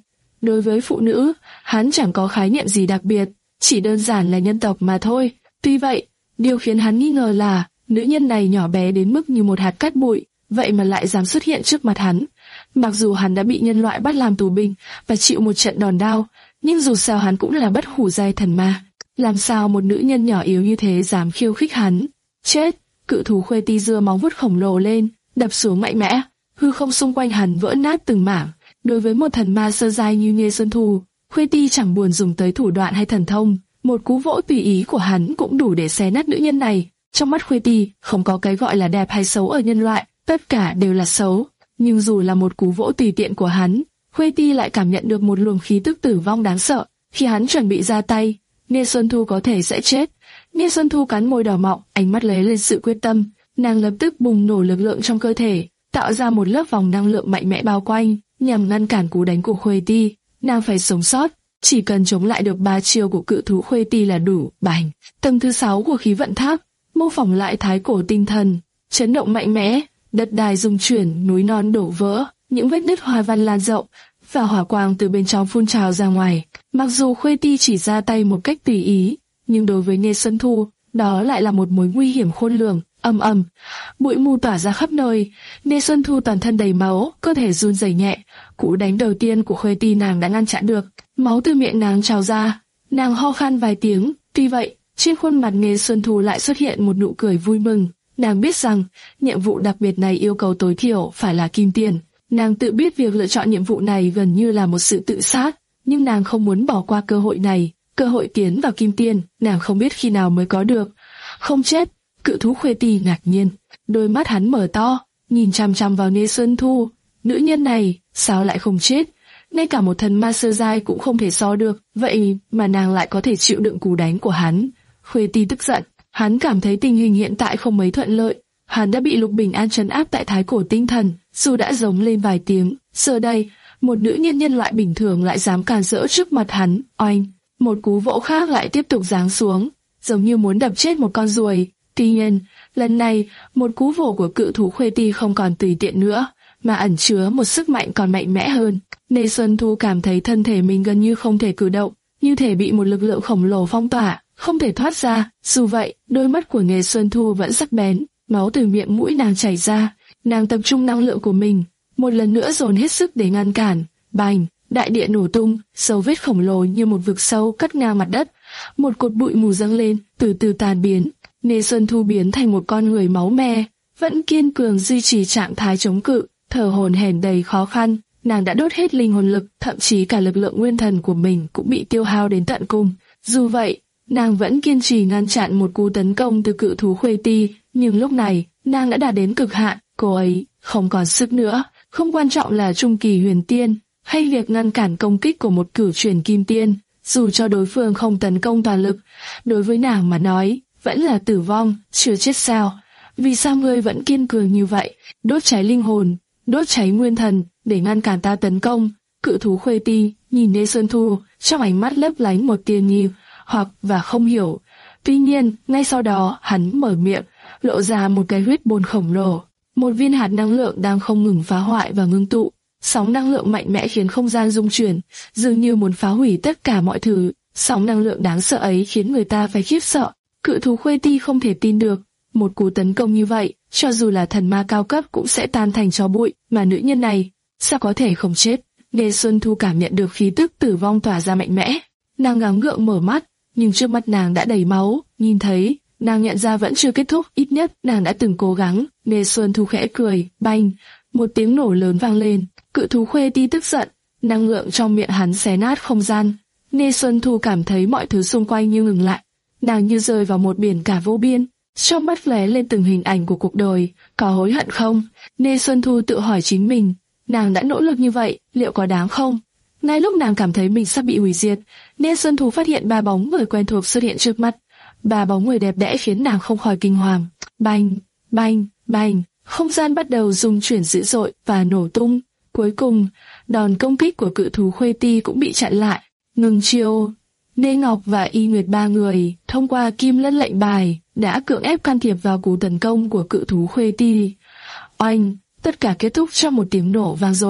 Đối với phụ nữ, hắn chẳng có khái niệm gì đặc biệt, chỉ đơn giản là nhân tộc mà thôi. Tuy vậy, điều khiến hắn nghi ngờ là nữ nhân này nhỏ bé đến mức như một hạt cát bụi, vậy mà lại dám xuất hiện trước mặt hắn. Mặc dù hắn đã bị nhân loại bắt làm tù binh và chịu một trận đòn đao, nhưng dù sao hắn cũng là bất hủ giai thần ma. Làm sao một nữ nhân nhỏ yếu như thế dám khiêu khích hắn? Chết! Cự thú Khuê Ti giơ móng vuốt khổng lồ lên, đập xuống mạnh mẽ, hư không xung quanh hắn vỡ nát từng mảng. Đối với một thần ma sơ giai như Nghê Xuân Thu, Khuê Ti chẳng buồn dùng tới thủ đoạn hay thần thông, một cú vỗ tùy ý của hắn cũng đủ để xé nát nữ nhân này. Trong mắt Khuê Ti, không có cái gọi là đẹp hay xấu ở nhân loại, tất cả đều là xấu. Nhưng dù là một cú vỗ tùy tiện của hắn, Khuê Ti lại cảm nhận được một luồng khí tức tử vong đáng sợ. Khi hắn chuẩn bị ra tay, Nghê Xuân Thu có thể sẽ chết. Nghê Xuân Thu cắn môi đỏ mọng, ánh mắt lóe lên sự quyết tâm. Nàng lập tức bùng nổ lực lượng trong cơ thể, tạo ra một lớp vòng năng lượng mạnh mẽ bao quanh, nhằm ngăn cản cú đánh của Khuê Ti. Nàng phải sống sót, chỉ cần chống lại được ba chiêu của cự thú Khuê Ti là đủ. Bành! Tầng thứ sáu của khí vận tháp, mô phỏng lại thái cổ tinh thần, chấn động mạnh mẽ, đất đai rung chuyển, núi non đổ vỡ, những vết nứt hoa văn lan rộng, và hỏa quang từ bên trong phun trào ra ngoài. Mặc dù Khuê Ti chỉ ra tay một cách tùy ý, nhưng đối với Nghê Xuân Thu, đó lại là một mối nguy hiểm khôn lường. Ầm ầm, bụi mù tỏa ra khắp nơi. Nghê Xuân Thu toàn thân đầy máu, cơ thể run rẩy nhẹ. Cú đánh đầu tiên của Khuê Ti nàng đã ngăn chặn được, máu từ miệng nàng trào ra. Nàng ho khan vài tiếng. Tuy vậy, trên khuôn mặt Nghê Xuân Thu lại xuất hiện một nụ cười vui mừng. Nàng biết rằng nhiệm vụ đặc biệt này yêu cầu tối thiểu phải là kim tiền. Nàng tự biết việc lựa chọn nhiệm vụ này gần như là một sự tự sát, nhưng nàng không muốn bỏ qua cơ hội này. Cơ hội tiến vào kim tiền, nàng không biết khi nào mới có được. Không chết. Cự thú Khuê Ti ngạc nhiên, đôi mắt hắn mở to, nhìn chăm chăm vào Nghê Xuân Thu. Nữ nhân này, sao lại không chết? Ngay cả một thần ma sơ giai cũng không thể so được, vậy mà nàng lại có thể chịu đựng cú đánh của hắn. Khuê Ti tức giận, hắn cảm thấy tình hình hiện tại không mấy thuận lợi. Hắn đã bị Lục Bình An trấn áp tại thái cổ tinh thần, dù đã giống lên vài tiếng, giờ đây, một nữ nhân nhân loại bình thường lại dám càn rỡ trước mặt hắn. Oanh! Một cú vỗ khác lại tiếp tục giáng xuống, giống như muốn đập chết một con ruồi. Tuy nhiên, lần này, một cú vỗ của cự thú Khuê Ti không còn tùy tiện nữa, mà ẩn chứa một sức mạnh còn mạnh mẽ hơn. Nghê Xuân Thu cảm thấy thân thể mình gần như không thể cử động, như thể bị một lực lượng khổng lồ phong tỏa, không thể thoát ra. Dù vậy, đôi mắt của Nghê Xuân Thu vẫn sắc bén, máu từ miệng mũi nàng chảy ra. Nàng tập trung năng lượng của mình, một lần nữa dồn hết sức để ngăn cản. Bành! Đại địa nổ tung, dấu vết khổng lồ như một vực sâu cắt ngang mặt đất. Một cột bụi mù dâng lên, từ từ tan biến. Nghê Xuân Thu biến thành một con người máu me, vẫn kiên cường duy trì trạng thái chống cự, thở hổn hển đầy khó khăn. Nàng đã đốt hết linh hồn lực, thậm chí cả lực lượng nguyên thần của mình cũng bị tiêu hao đến tận cùng. Dù vậy, nàng vẫn kiên trì ngăn chặn một cú tấn công từ cự thú Khuê Ti, nhưng lúc này, nàng đã đạt đến cực hạn, cô ấy không còn sức nữa. Không quan trọng là trung kỳ huyền tiên, hay việc ngăn cản công kích của một cửu truyền kim tiên, dù cho đối phương không tấn công toàn lực, đối với nàng mà nói, vẫn là tử vong. Chưa chết sao? Vì sao ngươi vẫn kiên cường như vậy? Đốt cháy linh hồn, đốt cháy nguyên thần, để ngăn cản ta tấn công. Cự thú Khuê Ti nhìn Nghê Xuân Thu, trong ánh mắt lấp lánh một tia nghi hoặc và không hiểu. Tuy nhiên, ngay sau đó, hắn mở miệng, lộ ra một cái huyết bồn khổng lồ. Một viên hạt năng lượng đang không ngừng phá hoại và ngưng tụ. Sóng năng lượng mạnh mẽ khiến không gian rung chuyển, dường như muốn phá hủy tất cả mọi thứ. Sóng năng lượng đáng sợ ấy khiến người ta phải khiếp sợ. Cự thú Khuê Ti không thể tin được, một cú tấn công như vậy, cho dù là thần ma cao cấp cũng sẽ tan thành tro bụi, mà nữ nhân này, sao có thể không chết? Nghê Xuân Thu cảm nhận được khí tức tử vong tỏa ra mạnh mẽ. Nàng gắng gượng mở mắt, nhưng trước mắt nàng đã đầy máu, nhìn thấy, nàng nhận ra vẫn chưa kết thúc, ít nhất nàng đã từng cố gắng. Nghê Xuân Thu khẽ cười, bành, một tiếng nổ lớn vang lên. Cự thú Khuê Ti tức giận, năng lượng trong miệng hắn xé nát không gian. Nghê Xuân Thu cảm thấy mọi thứ xung quanh như ngừng lại, nàng như rơi vào một biển cả vô biên. Trong mắt lóe lên từng hình ảnh của cuộc đời, có hối hận không? Nghê Xuân Thu tự hỏi chính mình, nàng đã nỗ lực như vậy, liệu có đáng không? Ngay lúc nàng cảm thấy mình sắp bị hủy diệt, Nghê Xuân Thu phát hiện ba bóng người quen thuộc xuất hiện trước mắt. Ba bóng người đẹp đẽ khiến nàng không khỏi kinh hoàng. Bành, bành, bành, không gian bắt đầu rung chuyển dữ dội và nổ tung. Cuối cùng, đòn công kích của cự thú Khuê Ti cũng bị chặn lại. Ngừng chiêu. Nghê Ngọc và Y Nguyệt ba người, thông qua Kim Lân lệnh bài, đã cưỡng ép can thiệp vào cú tấn công của cự thú Khuê Ti. Oanh, tất cả kết thúc trong một tiếng nổ vang dội.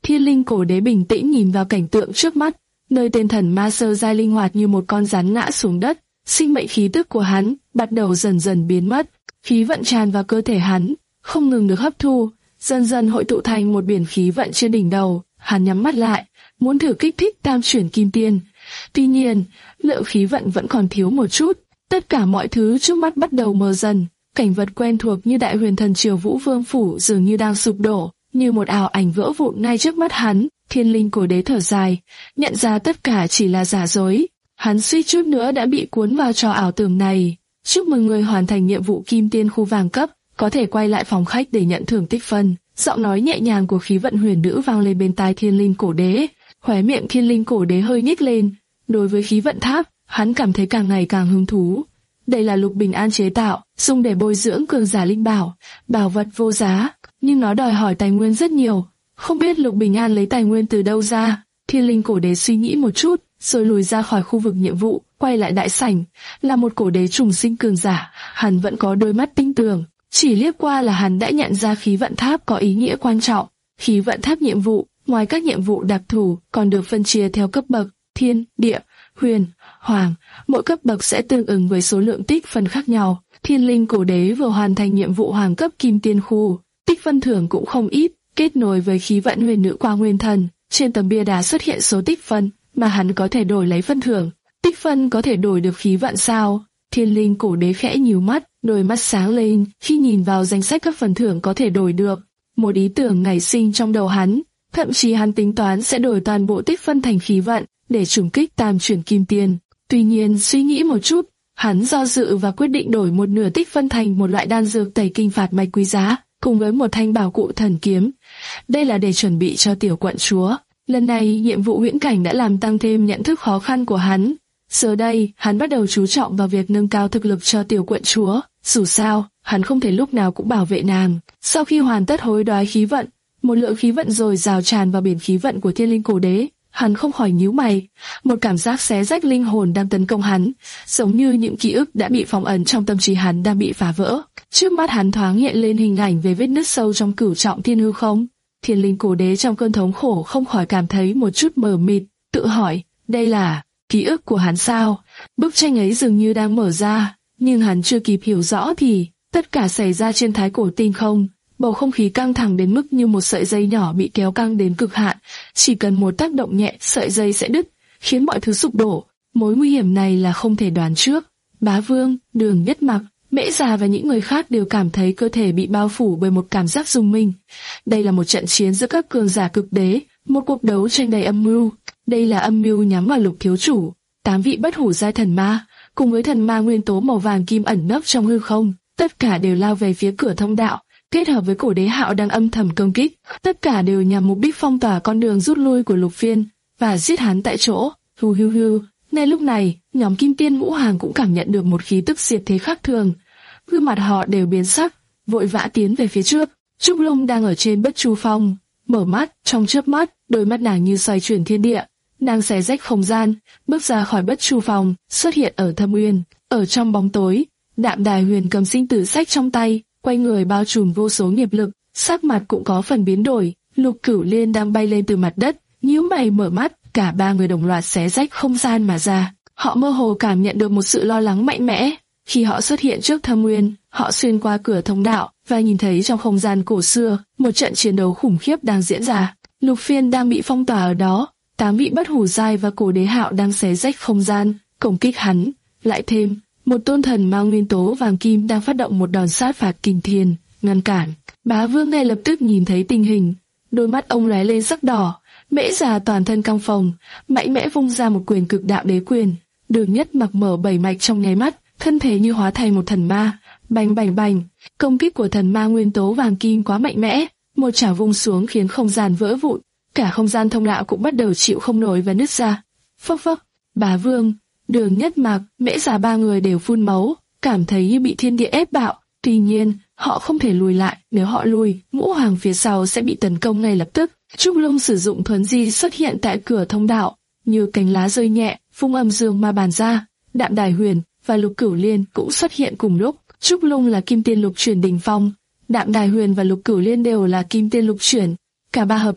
Thiên Linh Cổ Đế bình tĩnh nhìn vào cảnh tượng trước mắt, nơi tên thần ma sơ giai linh hoạt như một con rắn ngã xuống đất, sinh mệnh khí tức của hắn bắt đầu dần dần biến mất, khí vận tràn vào cơ thể hắn, không ngừng được hấp thu, dần dần hội tụ thành một biển khí vận trên đỉnh đầu. Hắn nhắm mắt lại, muốn thử kích thích tam chuyển kim tiên. Tuy nhiên, lượng khí vận vẫn còn thiếu một chút. Tất cả mọi thứ trước mắt bắt đầu mờ dần, cảnh vật quen thuộc như Đại Huyền Thần Triều Vũ Vương phủ dường như đang sụp đổ, như một ảo ảnh vỡ vụn ngay trước mắt hắn. Thiên Linh Cổ Đế thở dài, nhận ra tất cả chỉ là giả dối. Hắn suýt chút nữa đã bị cuốn vào trò ảo tưởng này. Chúc mừng người hoàn thành nhiệm vụ Kim Tiên khu vàng cấp, có thể quay lại phòng khách để nhận thưởng tích phân. Giọng nói nhẹ nhàng của khí vận huyền nữ vang lên bên tai Thiên Linh Cổ Đế. Khóe miệng Thiên Linh Cổ Đế hơi nhếch lên. Đối với khí vận tháp, hắn cảm thấy càng ngày càng hứng thú. Đây là Lục Bình An chế tạo, dùng để bồi dưỡng cường giả linh bảo, bảo vật vô giá, nhưng nó đòi hỏi tài nguyên rất nhiều. Không biết Lục Bình An lấy tài nguyên từ đâu ra. Thiên Linh Cổ Đế suy nghĩ một chút, rồi lùi ra khỏi khu vực nhiệm vụ, quay lại đại sảnh. Là một cổ đế trùng sinh cường giả, hắn vẫn có đôi mắt tinh tường. Chỉ liếc qua là hắn đã nhận ra khí vận tháp có ý nghĩa quan trọng. Khí vận tháp nhiệm vụ, ngoài các nhiệm vụ đặc thù, còn được phân chia theo cấp bậc, thiên, địa, huyền, hoàng. Mỗi cấp bậc sẽ tương ứng với số lượng tích phân khác nhau. Thiên Linh Cổ Đế vừa hoàn thành nhiệm vụ hoàng cấp kim tiên khu, tích phân thưởng cũng không ít. Kết nối với khí vận huyền nữ qua nguyên thần, trên tấm bia đá xuất hiện số tích phân mà hắn có thể đổi lấy phân thưởng. Tích phân có thể đổi được khí vận sao? Thiên Linh Cổ Đế khẽ nhíu mắt, đôi mắt sáng lên khi nhìn vào danh sách các phần thưởng có thể đổi được. Một ý tưởng nảy sinh trong đầu hắn, thậm chí hắn tính toán sẽ đổi toàn bộ tích phân thành khí vận để trùng kích tam chuyển kim tiên. Tuy nhiên suy nghĩ một chút, hắn do dự và quyết định đổi một nửa tích phân thành một loại đan dược tẩy kinh phạt mạch quý giá, cùng với một thanh bảo cụ thần kiếm. Đây là để chuẩn bị cho tiểu quận chúa. Lần này nhiệm vụ huyễn cảnh đã làm tăng thêm nhận thức khó khăn của hắn. Giờ đây, hắn bắt đầu chú trọng vào việc nâng cao thực lực cho tiểu quận chúa. Dù sao, hắn không thể lúc nào cũng bảo vệ nàng. Sau khi hoàn tất hối đoái khí vận, một lượng khí vận dồi dào tràn vào biển khí vận của Thiên Linh Cổ Đế. Hắn không khỏi nhíu mày, một cảm giác xé rách linh hồn đang tấn công hắn, giống như những ký ức đã bị phong ấn trong tâm trí hắn đang bị phá vỡ. Trước mắt hắn thoáng hiện lên hình ảnh về vết nứt sâu trong cửu trọng thiên hư không. Thiên Linh Cổ Đế trong cơn thống khổ không khỏi cảm thấy một chút mờ mịt, tự hỏi, đây là ký ức của hắn sao? Bức tranh ấy dường như đang mở ra, nhưng hắn chưa kịp hiểu rõ thì tất cả xảy ra trên thái cổ tinh không. Bầu không khí căng thẳng đến mức như một sợi dây nhỏ bị kéo căng đến cực hạn, chỉ cần một tác động nhẹ, sợi dây sẽ đứt, khiến mọi thứ sụp đổ. Mối nguy hiểm này là không thể đoán trước. Bá Vương, Đường Nhất Mặc, Mễ Già và những người khác đều cảm thấy cơ thể bị bao phủ bởi một cảm giác rung minh. Đây là một trận chiến giữa các cường giả cực đế, một cuộc đấu tranh đầy âm mưu. Đây là âm mưu nhắm vào Lục thiếu chủ. Tám vị bất hủ giai thần ma, cùng với thần ma nguyên tố màu vàng kim ẩn nấp trong hư không, tất cả đều lao về phía cửa thông đạo. Kết hợp với cổ đế Hạo đang âm thầm công kích, tất cả đều nhằm mục đích phong tỏa con đường rút lui của Lục Phiên và giết hắn tại chỗ. Hu hu hu. Ngay lúc này, nhóm Kim Tiên Ngũ Hoàng cũng cảm nhận được một khí tức diệt thế khác thường. Gương mặt họ đều biến sắc, vội vã tiến về phía trước. Trúc Lung đang ở trên Bất Chu Phong, mở mắt, trong chớp mắt, đôi mắt nàng như xoay chuyển thiên địa. Nàng xé rách không gian, bước ra khỏi Bất Chu Phong, xuất hiện ở Thâm Uyên. Ở trong bóng tối, Đạm Đài Huyền cầm sinh tử sách trong tay, quay người bao trùm vô số nghiệp lực, sắc mặt cũng có phần biến đổi. Lục Cửu Liên đang bay lên từ mặt đất, nhíu mày mở mắt, cả ba người đồng loạt xé rách không gian mà ra. Họ mơ hồ cảm nhận được một sự lo lắng mạnh mẽ. Khi họ xuất hiện trước Thâm Nguyên, họ xuyên qua cửa thông đạo và nhìn thấy trong không gian cổ xưa, một trận chiến đấu khủng khiếp đang diễn ra. Lục Phiên đang bị phong tỏa ở đó, tám vị bất hủ giai và cổ đế Hạo đang xé rách không gian, công kích hắn. Lại thêm, một tôn thần mang nguyên tố vàng kim đang phát động một đòn sát phạt kinh thiên, ngăn cản. Bá Vương ngay lập tức nhìn thấy tình hình, đôi mắt ông lóe lên sắc đỏ. Mễ Già toàn thân căng phồng, mạnh mẽ vung ra một quyền cực đạo đế quyền. Đường Nhất Mặc mở bảy mạch trong nháy mắt, thân thể như hóa thành một thần ma. Bành bành bành, công kích của thần ma nguyên tố vàng kim quá mạnh mẽ, một chảo vung xuống khiến không gian vỡ vụn, cả không gian thông đạo cũng bắt đầu chịu không nổi và nứt ra. Phốc phốc, Bá Vương, Đường Nhất Mặc, Mễ Già ba người đều phun máu, cảm thấy như bị thiên địa ép bạo. Tuy nhiên, họ không thể lùi lại, nếu họ lùi, Ngũ Hoàng phía sau sẽ bị tấn công ngay lập tức. Trúc Lung sử dụng thuấn di xuất hiện tại cửa thông đạo, như cánh lá rơi nhẹ, phung âm dương ma bàn ra. Đạm Đài Huyền và Lục Cửu Liên cũng xuất hiện cùng lúc. Trúc Lung là Kim Tiên Lục Chuyển đỉnh phong, Đạm Đài Huyền và Lục Cửu Liên đều là Kim Tiên Lục Chuyển. Cả ba hợp lại,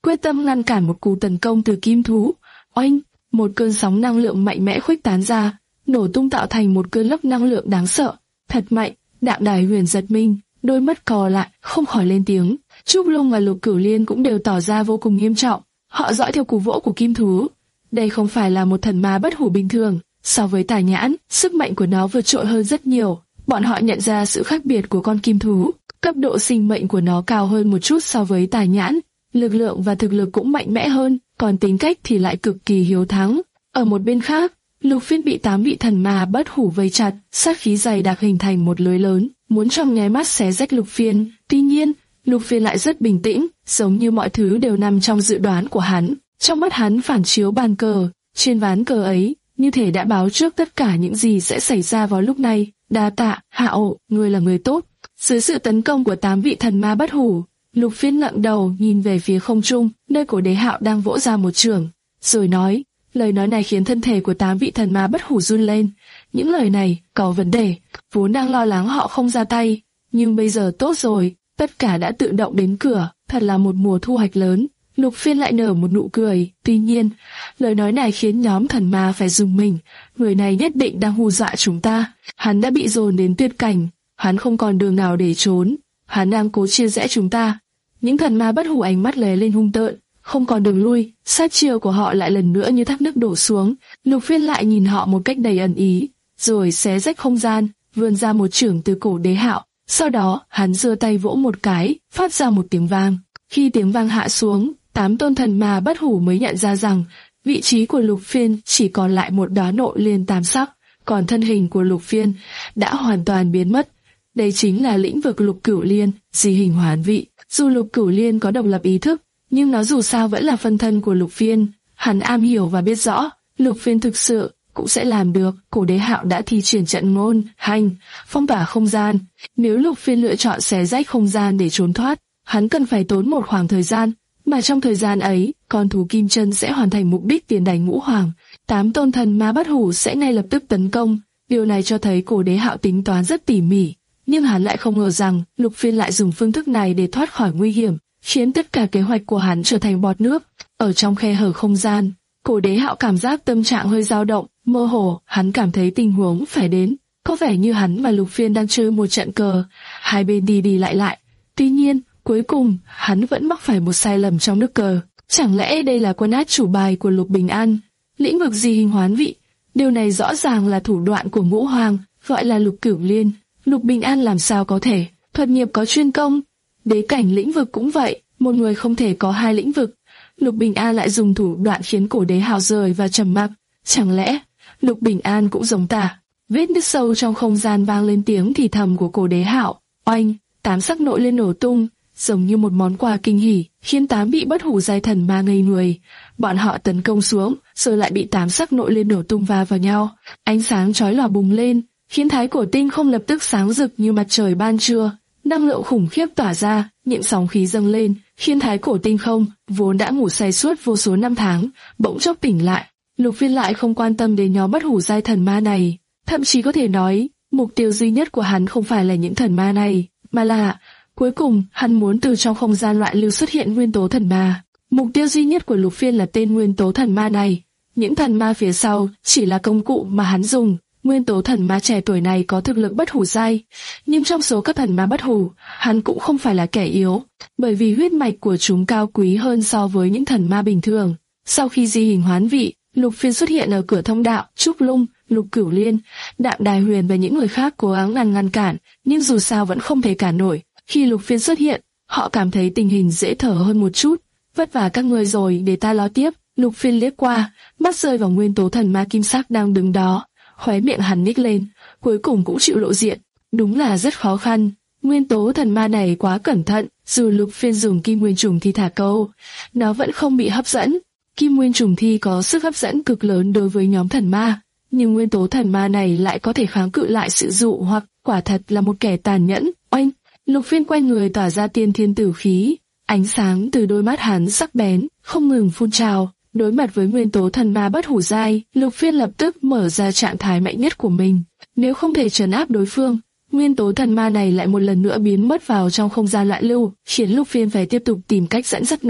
quyết tâm ngăn cản một cú tấn công từ kim thú. Oanh, một cơn sóng năng lượng mạnh mẽ khuếch tán ra, nổ tung tạo thành một cơn lốc năng lượng đáng sợ, thật mạnh. Đạm Đài Huyền giật mình, đôi mắt cò lại, không khỏi lên tiếng. Trúc Lung và Lục Cửu Liên cũng đều tỏ ra vô cùng nghiêm trọng. Họ dõi theo cú vỗ của kim thú. Đây không phải là một thần ma bất hủ bình thường. So với Tài Nhãn, sức mạnh của nó vượt trội hơn rất nhiều. Bọn họ nhận ra sự khác biệt của con kim thú. Cấp độ sinh mệnh của nó cao hơn một chút so với Tài Nhãn. Lực lượng và thực lực cũng mạnh mẽ hơn, còn tính cách thì lại cực kỳ hiếu thắng. Ở một bên khác, Lục Phiên bị tám vị thần ma bất hủ vây chặt, sát khí dày đặc hình thành một lưới lớn, muốn trong nháy mắt xé rách Lục Phiên. Tuy nhiên, Lục Phiên lại rất bình tĩnh, giống như mọi thứ đều nằm trong dự đoán của hắn. Trong mắt hắn phản chiếu bàn cờ, trên ván cờ ấy, như thể đã báo trước tất cả những gì sẽ xảy ra vào lúc này. Đa tạ, Hạ Ổ, ngươi là người tốt. Dưới sự tấn công của tám vị thần ma bất hủ, Lục Phiên ngẩng đầu nhìn về phía không trung, nơi Cổ Đế Hạo đang vỗ ra một chưởng, rồi nói. Lời nói này khiến thân thể của tám vị thần ma bất hủ run lên. Những lời này có vấn đề, vốn đang lo lắng họ không ra tay, nhưng bây giờ tốt rồi, tất cả đã tự động đến cửa, thật là một mùa thu hoạch lớn. Lục Phiên lại nở một nụ cười, tuy nhiên, lời nói này khiến nhóm thần ma phải rùng mình, người này nhất định đang hù dọa chúng ta. Hắn đã bị dồn đến tuyệt cảnh, hắn không còn đường nào để trốn, hắn đang cố chia rẽ chúng ta. Những thần ma bất hủ ánh mắt lóe lên hung tợn, không còn đường lui, sát chiêu của họ lại lần nữa như thác nước đổ xuống. Lục Phiên lại nhìn họ một cách đầy ẩn ý, rồi xé rách không gian, vươn ra một chưởng từ Cổ Đế Hạo. Sau đó, hắn giơ tay vỗ một cái, phát ra một tiếng vang. Khi tiếng vang hạ xuống, tám tôn thần ma bất hủ mới nhận ra rằng vị trí của Lục Phiên chỉ còn lại một đóa nộ liên tam sắc, còn thân hình của Lục Phiên đã hoàn toàn biến mất. Đây chính là lĩnh vực Lục Cửu Liên, di hình hoán vị. Dù Lục Cửu Liên có độc lập ý thức, nhưng nó dù sao vẫn là phân thân của Lục Phiên. Hắn am hiểu và biết rõ, Lục Phiên thực sự cũng sẽ làm được. Cổ Đế Hạo đã thi triển trận ngôn hành phong tỏa không gian. Nếu Lục Phiên lựa chọn xé rách không gian để trốn thoát, hắn cần phải tốn một khoảng thời gian, mà trong thời gian ấy, con thú kim chân sẽ hoàn thành mục đích tiền đành ngũ hoàng. Tám tôn thần ma bất hủ sẽ ngay lập tức tấn công. Điều này cho thấy Cổ Đế Hạo tính toán rất tỉ mỉ, nhưng hắn lại không ngờ rằng Lục Phiên lại dùng phương thức này để thoát khỏi nguy hiểm, khiến tất cả kế hoạch của hắn trở thành bọt nước. Ở trong khe hở không gian, Cổ Đế Hạo cảm giác tâm trạng hơi dao động, mơ hồ, hắn cảm thấy tình huống phải đến, có vẻ như hắn và Lục Phiên đang chơi một trận cờ, hai bên đi đi lại lại. Tuy nhiên, cuối cùng, hắn vẫn mắc phải một sai lầm trong nước cờ. Chẳng lẽ đây là quân át chủ bài của Lục Bình An? Lĩnh vực di hình hoán vị, điều này rõ ràng là thủ đoạn của Ngũ Hoàng, gọi là Lục Cửu Liên. Lục Bình An làm sao có thể? Thuật nghiệp có chuyên công, đế cảnh lĩnh vực cũng vậy, một người không thể có hai lĩnh vực. Lục Bình An lại dùng thủ đoạn khiến Cổ Đế Hạo rời và trầm mặc. Chẳng lẽ Lục Bình An cũng giống ta? Vết nứt sâu trong không gian vang lên tiếng thì thầm của Cổ Đế Hạo. Oanh, tám sắc nội liên nổ tung, giống như một món quà kinh hỉ, khiến tám vị bất hủ giai thần ma ngây người. Bọn họ tấn công xuống, rồi lại bị tám sắc nội liên nổ tung va vào nhau. Ánh sáng chói lòa bùng lên, khiến Thái Cổ Tinh không lập tức sáng rực như mặt trời ban trưa. Năng lượng khủng khiếp tỏa ra, những sóng khí dâng lên, khiến Thái Cổ Tinh không, vốn đã ngủ say suốt vô số năm tháng, bỗng chốc tỉnh lại. Lục Phiên lại không quan tâm đến nhóm bất hủ giai thần ma này, thậm chí có thể nói, mục tiêu duy nhất của hắn không phải là những thần ma này, mà là, cuối cùng, hắn muốn từ trong không gian loạn lưu xuất hiện nguyên tố thần ma. Mục tiêu duy nhất của Lục Phiên là tên nguyên tố thần ma này. Những thần ma phía sau chỉ là công cụ mà hắn dùng. Nguyên tố thần ma trẻ tuổi này có thực lực bất hủ giai, nhưng trong số các thần ma bất hủ, hắn cũng không phải là kẻ yếu, bởi vì huyết mạch của chúng cao quý hơn so với những thần ma bình thường. Sau khi di hình hoán vị, Lục Phiên xuất hiện ở cửa thông đạo. Trúc Lung, Lục Cửu Liên, Đạm Đài Huyền và những người khác cố gắng ngăn ngăn cản, nhưng dù sao vẫn không thể cản nổi. Khi Lục Phiên xuất hiện, họ cảm thấy tình hình dễ thở hơn một chút. Vất vả các người rồi, để ta lo tiếp. Lục Phiên liếc qua, mắt rơi vào nguyên tố thần ma kim sắc đang đứng đó. Khóe miệng hắn nhếch lên, cuối cùng cũng chịu lộ diện. Đúng là rất khó khăn. Nguyên tố thần ma này quá cẩn thận, dù Lục Phiên dùng kim nguyên trùng thi thả câu, nó vẫn không bị hấp dẫn. Kim nguyên trùng thi có sức hấp dẫn cực lớn đối với nhóm thần ma, nhưng nguyên tố thần ma này lại có thể kháng cự lại sự dụ hoặc, quả thật là một kẻ tàn nhẫn. Oanh! Lục Phiên quay người tỏa ra tiên thiên tử khí, ánh sáng từ đôi mắt hắn sắc bén, không ngừng phun trào. Đối mặt với nguyên tố thần ma bất hủ giai, Lục Phiên lập tức mở ra trạng thái mạnh nhất của mình. Nếu không thể trấn áp đối phương, nguyên tố thần ma này lại một lần nữa biến mất vào trong không gian loạn lưu, khiến Lục Phiên phải tiếp tục tìm cách dẫn dắt nó.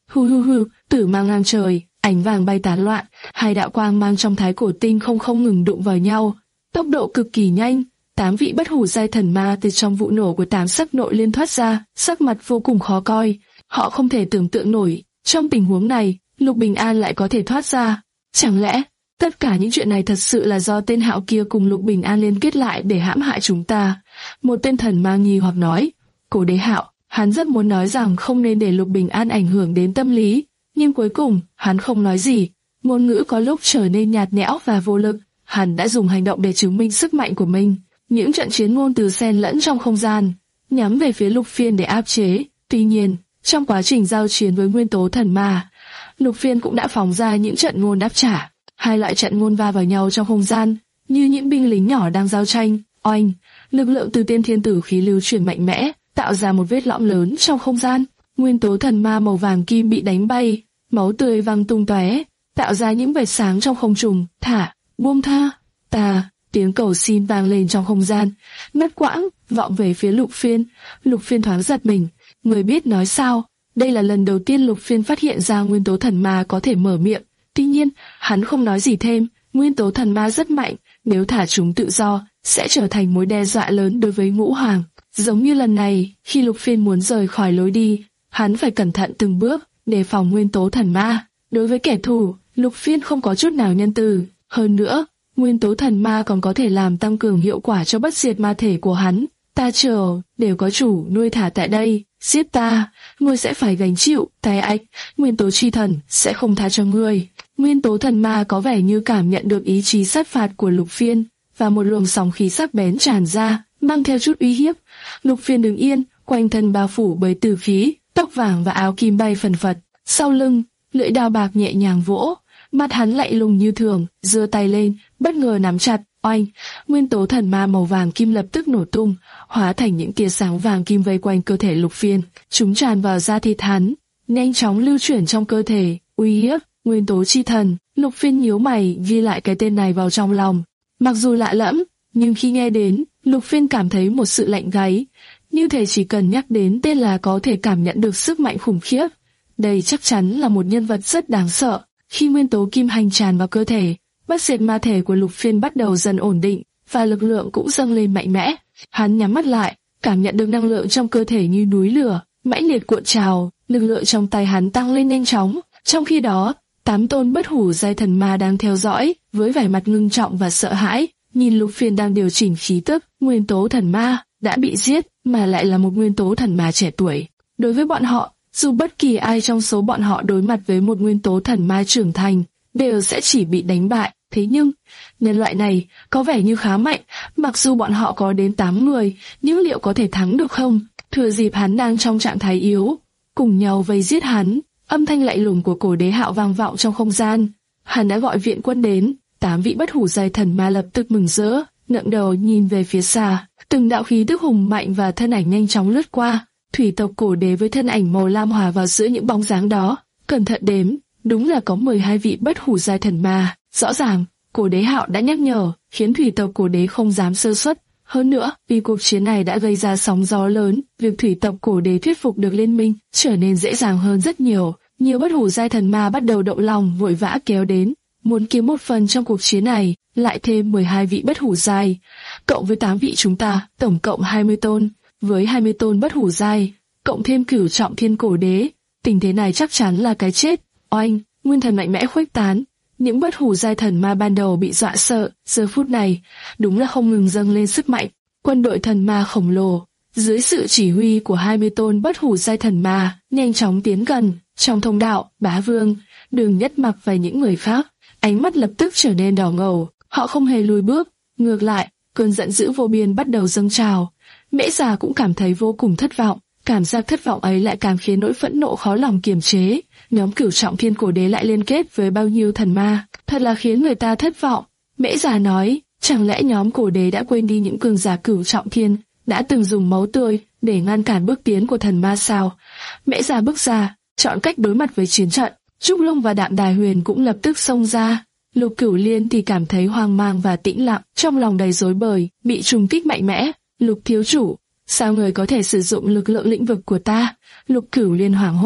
Hừ hừ hừ, tử mang ngang trời, ánh vàng bay tán loạn, hai đạo quang mang trong thái cổ tinh không không ngừng đụng vào nhau, tốc độ cực kỳ nhanh. Tám vị bất hủ giai thần ma từ trong vụ nổ của tám sắc nội liên thoát ra, sắc mặt vô cùng khó coi. Họ không thể tưởng tượng nổi, trong tình huống này, Lục Bình An lại có thể thoát ra. Chẳng lẽ tất cả những chuyện này thật sự là do tên Hạo kia cùng Lục Bình An liên kết lại để hãm hại chúng ta? Một tên thần ma nghi hoặc nói. Cổ Đế Hạo, hắn rất muốn nói rằng không nên để Lục Bình An ảnh hưởng đến tâm lý, nhưng cuối cùng hắn không nói gì. Ngôn ngữ có lúc trở nên nhạt nhẽo và vô lực. Hắn đã dùng hành động để chứng minh sức mạnh của mình. Những trận chiến ngôn từ xen lẫn trong không gian, nhắm về phía Lục Phiên để áp chế. Tuy nhiên, trong quá trình giao chiến với nguyên tố thần ma, Lục Phiên cũng đã phóng ra những trận ngôn đáp trả. Hai loại trận ngôn va vào nhau trong không gian, như những binh lính nhỏ đang giao tranh. Oanh, lực lượng từ tiên thiên tử khí lưu chuyển mạnh mẽ, tạo ra một vết lõm lớn trong không gian. Nguyên tố thần ma màu vàng kim bị đánh bay, máu tươi văng tung tóe, tạo ra những vệt sáng trong không trung. Thả, buông tha, ta. Tiếng cầu xin vang lên trong không gian, ngắt quãng, vọng về phía Lục Phiên. Lục Phiên thoáng giật mình, người biết nói sao? Đây là lần đầu tiên Lục Phiên phát hiện ra nguyên tố thần ma có thể mở miệng. Tuy nhiên, hắn không nói gì thêm. Nguyên tố thần ma rất mạnh, nếu thả chúng tự do, sẽ trở thành mối đe dọa lớn đối với Ngũ Hoàng. Giống như lần này, khi Lục Phiên muốn rời khỏi lối đi, hắn phải cẩn thận từng bước, đề phòng nguyên tố thần ma. Đối với kẻ thù, Lục Phiên không có chút nào nhân từ. Hơn nữa, nguyên tố thần ma còn có thể làm tăng cường hiệu quả cho bất diệt ma thể của hắn. Ta chờ, đều có chủ nuôi thả tại đây, giết ta, ngươi sẽ phải gánh chịu, tai ách, nguyên tố chi thần sẽ không tha cho ngươi. Nguyên tố thần ma có vẻ như cảm nhận được ý chí sát phạt của Lục Phiên, và một luồng sóng khí sắc bén tràn ra, mang theo chút uy hiếp. Lục Phiên đứng yên, quanh thân bao phủ bởi tử khí, tóc vàng và áo kim bay phần phật. Sau lưng, lưỡi đao bạc nhẹ nhàng vỗ, mặt hắn lạnh lùng như thường, giơ tay lên, bất ngờ nắm chặt. Oanh, nguyên tố thần ma màu vàng kim lập tức nổ tung, hóa thành những tia sáng vàng kim vây quanh cơ thể Lục Phiên. Chúng tràn vào da thịt hắn, nhanh chóng lưu chuyển trong cơ thể. Uy hiếp, nguyên tố chi thần. Lục Phiên nhíu mày, ghi lại cái tên này vào trong lòng. Mặc dù lạ lẫm, nhưng khi nghe đến, Lục Phiên cảm thấy một sự lạnh gáy. Như thể chỉ cần nhắc đến tên là có thể cảm nhận được sức mạnh khủng khiếp. Đây chắc chắn là một nhân vật rất đáng sợ. Khi nguyên tố kim hành tràn vào cơ thể, bất diệt ma thể của Lục Phiên bắt đầu dần ổn định, và lực lượng cũng dâng lên mạnh mẽ. Hắn nhắm mắt lại, cảm nhận được năng lượng trong cơ thể như núi lửa, mãnh liệt cuộn trào, lực lượng trong tay hắn tăng lên nhanh chóng. Trong khi đó, tám tôn bất hủ giai thần ma đang theo dõi, với vẻ mặt ngưng trọng và sợ hãi, nhìn Lục Phiên đang điều chỉnh khí tức. Nguyên tố thần ma đã bị giết, mà lại là một nguyên tố thần ma trẻ tuổi. Đối với bọn họ, dù bất kỳ ai trong số bọn họ đối mặt với một nguyên tố thần ma trưởng thành, đều sẽ chỉ bị đánh bại. Thế nhưng, nhân loại này có vẻ như khá mạnh, mặc dù bọn họ có đến tám người, nhưng liệu có thể thắng được không? Thừa dịp hắn đang trong trạng thái yếu, cùng nhau vây giết hắn. Âm thanh lạnh lùng của Cổ Đế Hạo vang vọng trong không gian. Hắn đã gọi viện quân đến. Tám vị bất hủ giai thần ma lập tức mừng rỡ, ngẩng đầu nhìn về phía xa. Từng đạo khí tức hùng mạnh và thân ảnh nhanh chóng lướt qua. Thủy tộc Cổ Đế với thân ảnh màu lam hòa vào giữa những bóng dáng đó. Cẩn thận đếm, đúng là có mười hai vị bất hủ giai thần ma. Rõ ràng, Cổ Đế Hạo đã nhắc nhở, khiến thủy tộc Cổ Đế không dám sơ suất. Hơn nữa, vì cuộc chiến này đã gây ra sóng gió lớn, việc thủy tộc Cổ Đế thuyết phục được liên minh trở nên dễ dàng hơn rất nhiều. Nhiều bất hủ giai thần ma bắt đầu động lòng, vội vã kéo đến, muốn kiếm một phần trong cuộc chiến này. Lại thêm mười hai vị bất hủ giai, cộng với tám vị chúng ta, tổng cộng hai mươi tôn. Với hai mươi tôn bất hủ giai, cộng thêm cửu trọng thiên Cổ Đế, tình thế này chắc chắn là cái chết. Oanh, nguyên thần mạnh mẽ khuếch tán. Những bất hủ giai thần ma ban đầu bị dọa sợ, giờ phút này đúng là không ngừng dâng lên sức mạnh. Quân đội thần ma khổng lồ, dưới sự chỉ huy của hai mươi tôn bất hủ giai thần ma, nhanh chóng tiến gần. Trong thông đạo, Bá Vương, Đường Nhất Mặc và những người khác, ánh mắt lập tức trở nên đỏ ngầu. Họ không hề lùi bước, ngược lại, cơn giận dữ vô biên bắt đầu dâng trào. Mễ Già cũng cảm thấy vô cùng thất vọng. Cảm giác thất vọng ấy lại càng khiến nỗi phẫn nộ khó lòng kiềm chế. Nhóm cửu trọng thiên Cổ Đế lại liên kết với bao nhiêu thần ma, thật là khiến người ta thất vọng. Mễ Già nói, chẳng lẽ nhóm Cổ Đế đã quên đi những cường giả cửu trọng thiên đã từng dùng máu tươi để ngăn cản bước tiến của thần ma sao? Mễ Già bước ra, chọn cách đối mặt với chiến trận. Trúc Long và Đạm Đài Huyền cũng lập tức xông ra. Lục Cửu Liên thì cảm thấy hoang mang và tĩnh lặng, trong lòng đầy rối bời, bị trùng kích mạnh mẽ. Lục thiếu chủ, sao người có thể sử dụng lực lượng lĩnh vực của ta? Lục Cửu Liên hoảng hốt,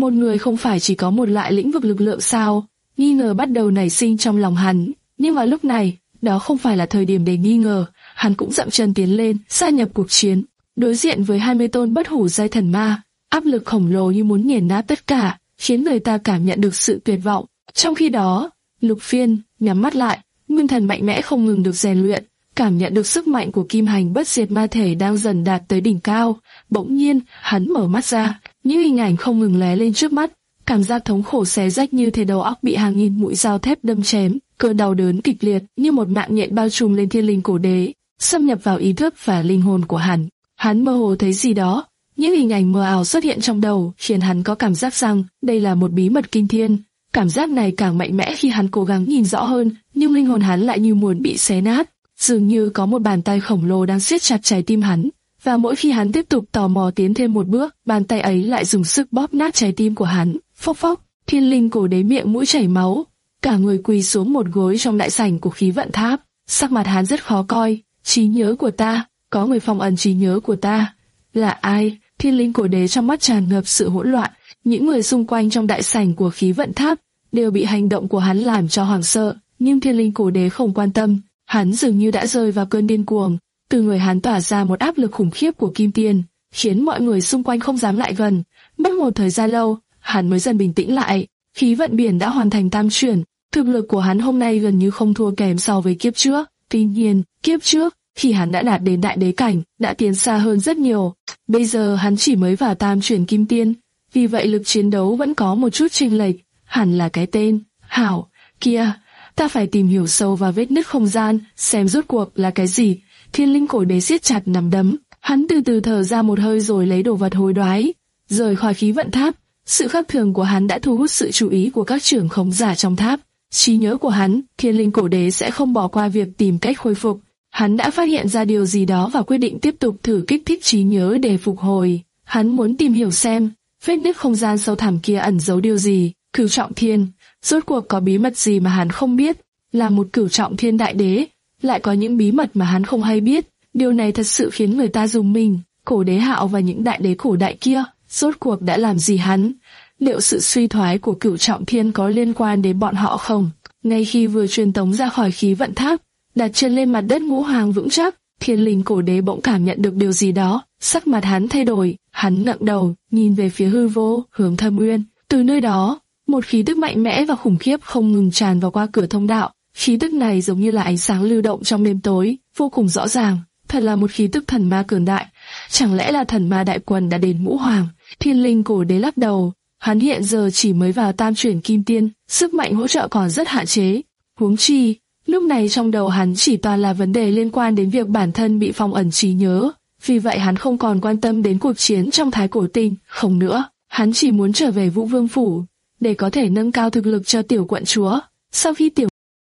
Một người không phải chỉ có một loại lĩnh vực lực lượng sao? Nghi ngờ bắt đầu nảy sinh trong lòng hắn, nhưng vào lúc này, đó không phải là thời điểm để nghi ngờ. Hắn cũng dậm chân tiến lên, gia nhập cuộc chiến. Đối diện với hai mươi tôn bất hủ giai thần ma, áp lực khổng lồ như muốn nghiền nát tất cả, khiến người ta cảm nhận được sự tuyệt vọng. Trong khi đó, Lục Phiên nhắm mắt lại, nguyên thần mạnh mẽ không ngừng được rèn luyện, cảm nhận được sức mạnh của kim hành bất diệt ma thể đang dần đạt tới đỉnh cao. Bỗng nhiên, hắn mở mắt ra, những hình ảnh không ngừng lóe lên trước mắt, cảm giác thống khổ xé rách như thể đầu óc bị hàng nghìn mũi dao thép đâm chém, cơn đau đớn kịch liệt như một mạng nhện bao trùm lên thiên linh cổ đế, xâm nhập vào ý thức và linh hồn của hắn. Hắn mơ hồ thấy gì đó, những hình ảnh mờ ảo xuất hiện trong đầu, khiến hắn có cảm giác rằng đây là một bí mật kinh thiên. Cảm giác này càng mạnh mẽ khi hắn cố gắng nhìn rõ hơn, nhưng linh hồn hắn lại như muốn bị xé nát. Dường như có một bàn tay khổng lồ đang siết chặt trái tim hắn, và mỗi khi hắn tiếp tục tò mò tiến thêm một bước, bàn tay ấy lại dùng sức bóp nát trái tim của hắn. Phốc phốc, thiên linh cổ đế miệng mũi chảy máu, cả người quỳ xuống một gối trong đại sảnh của khí vận tháp. Sắc mặt hắn rất khó coi. Trí nhớ của ta, có người phong ấn trí nhớ của ta. Là ai? Thiên linh cổ đế trong mắt tràn ngập sự hỗn loạn. Những người xung quanh trong đại sảnh của khí vận tháp đều bị hành động của hắn làm cho hoảng sợ, nhưng thiên linh cổ đế không quan tâm. Hắn dường như đã rơi vào cơn điên cuồng. Từ người hắn tỏa ra một áp lực khủng khiếp của kim tiền, khiến mọi người xung quanh không dám lại gần. Mất một thời gian lâu, hắn mới dần bình tĩnh lại. Khí vận biển đã hoàn thành tam chuyển, thực lực của hắn hôm nay gần như không thua kém so với kiếp trước. Tuy nhiên, kiếp trước, khi hắn đã đạt đến đại đế cảnh, đã tiến xa hơn rất nhiều. Bây giờ hắn chỉ mới vào tam chuyển kim tiên, vì vậy lực chiến đấu vẫn có một chút chênh lệch. Hẳn là cái tên Hảo kia. Ta phải tìm hiểu sâu vào vết nứt không gian, xem rốt cuộc là cái gì. Thiên linh cổ đế siết chặt nắm đấm, hắn từ từ thở ra một hơi rồi lấy đồ vật hối đoái, rời khỏi khí vận tháp. Sự khác thường của hắn đã thu hút sự chú ý của các trưởng khống giả trong tháp. Trí nhớ của hắn, thiên linh cổ đế sẽ không bỏ qua việc tìm cách khôi phục. Hắn đã phát hiện ra điều gì đó và quyết định tiếp tục thử kích thích trí nhớ để phục hồi. Hắn muốn tìm hiểu xem vết nứt không gian sâu thẳm kia ẩn giấu điều gì. Cửu trọng thiên, rốt cuộc có bí mật gì mà hắn không biết? Là một cửu trọng thiên đại đế, lại có những bí mật mà hắn không hay biết. Điều này thật sự khiến người ta rùng mình. Cổ đế Hạo và những đại đế cổ đại kia, rốt cuộc đã làm gì hắn? Liệu sự suy thoái của cửu trọng thiên có liên quan đến bọn họ không? Ngay khi vừa truyền tống ra khỏi khí vận tháp, đặt chân lên mặt đất ngũ hoàng vững chắc, thiên linh cổ đế bỗng cảm nhận được điều gì đó. Sắc mặt hắn thay đổi, hắn ngẩng đầu, nhìn về phía hư vô, hướng Thâm Uyên. Từ nơi đó, một khí tức mạnh mẽ và khủng khiếp không ngừng tràn vào qua cửa thông đạo. Khí tức này giống như là ánh sáng lưu động trong đêm tối, vô cùng rõ ràng. Thật là một khí tức thần ma cường đại. Chẳng lẽ là thần ma đại quân đã đến ngũ hoàng? Thiên linh cổ đế lắc đầu. Hắn hiện giờ chỉ mới vào tam chuyển kim tiên, sức mạnh hỗ trợ còn rất hạn chế. Huống chi, lúc này trong đầu hắn chỉ toàn là vấn đề liên quan đến việc bản thân bị phong ẩn trí nhớ. Vì vậy hắn không còn quan tâm đến cuộc chiến trong Thái Cổ Tinh, không nữa. Hắn chỉ muốn trở về Vũ Vương Phủ, để có thể nâng cao thực lực cho tiểu quận chúa. Sau khi tiểu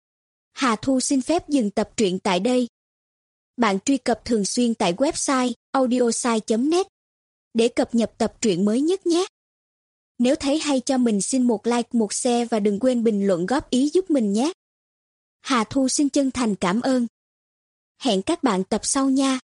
Hà Thu xin phép dừng tập truyện tại đây. Bạn truy cập thường xuyên tại website audiosai chấm net để cập nhật tập truyện mới nhất nhé. Nếu thấy hay cho mình xin một like, một share và đừng quên bình luận góp ý giúp mình nhé. Hà Thu xin chân thành cảm ơn. Hẹn các bạn tập sau nha.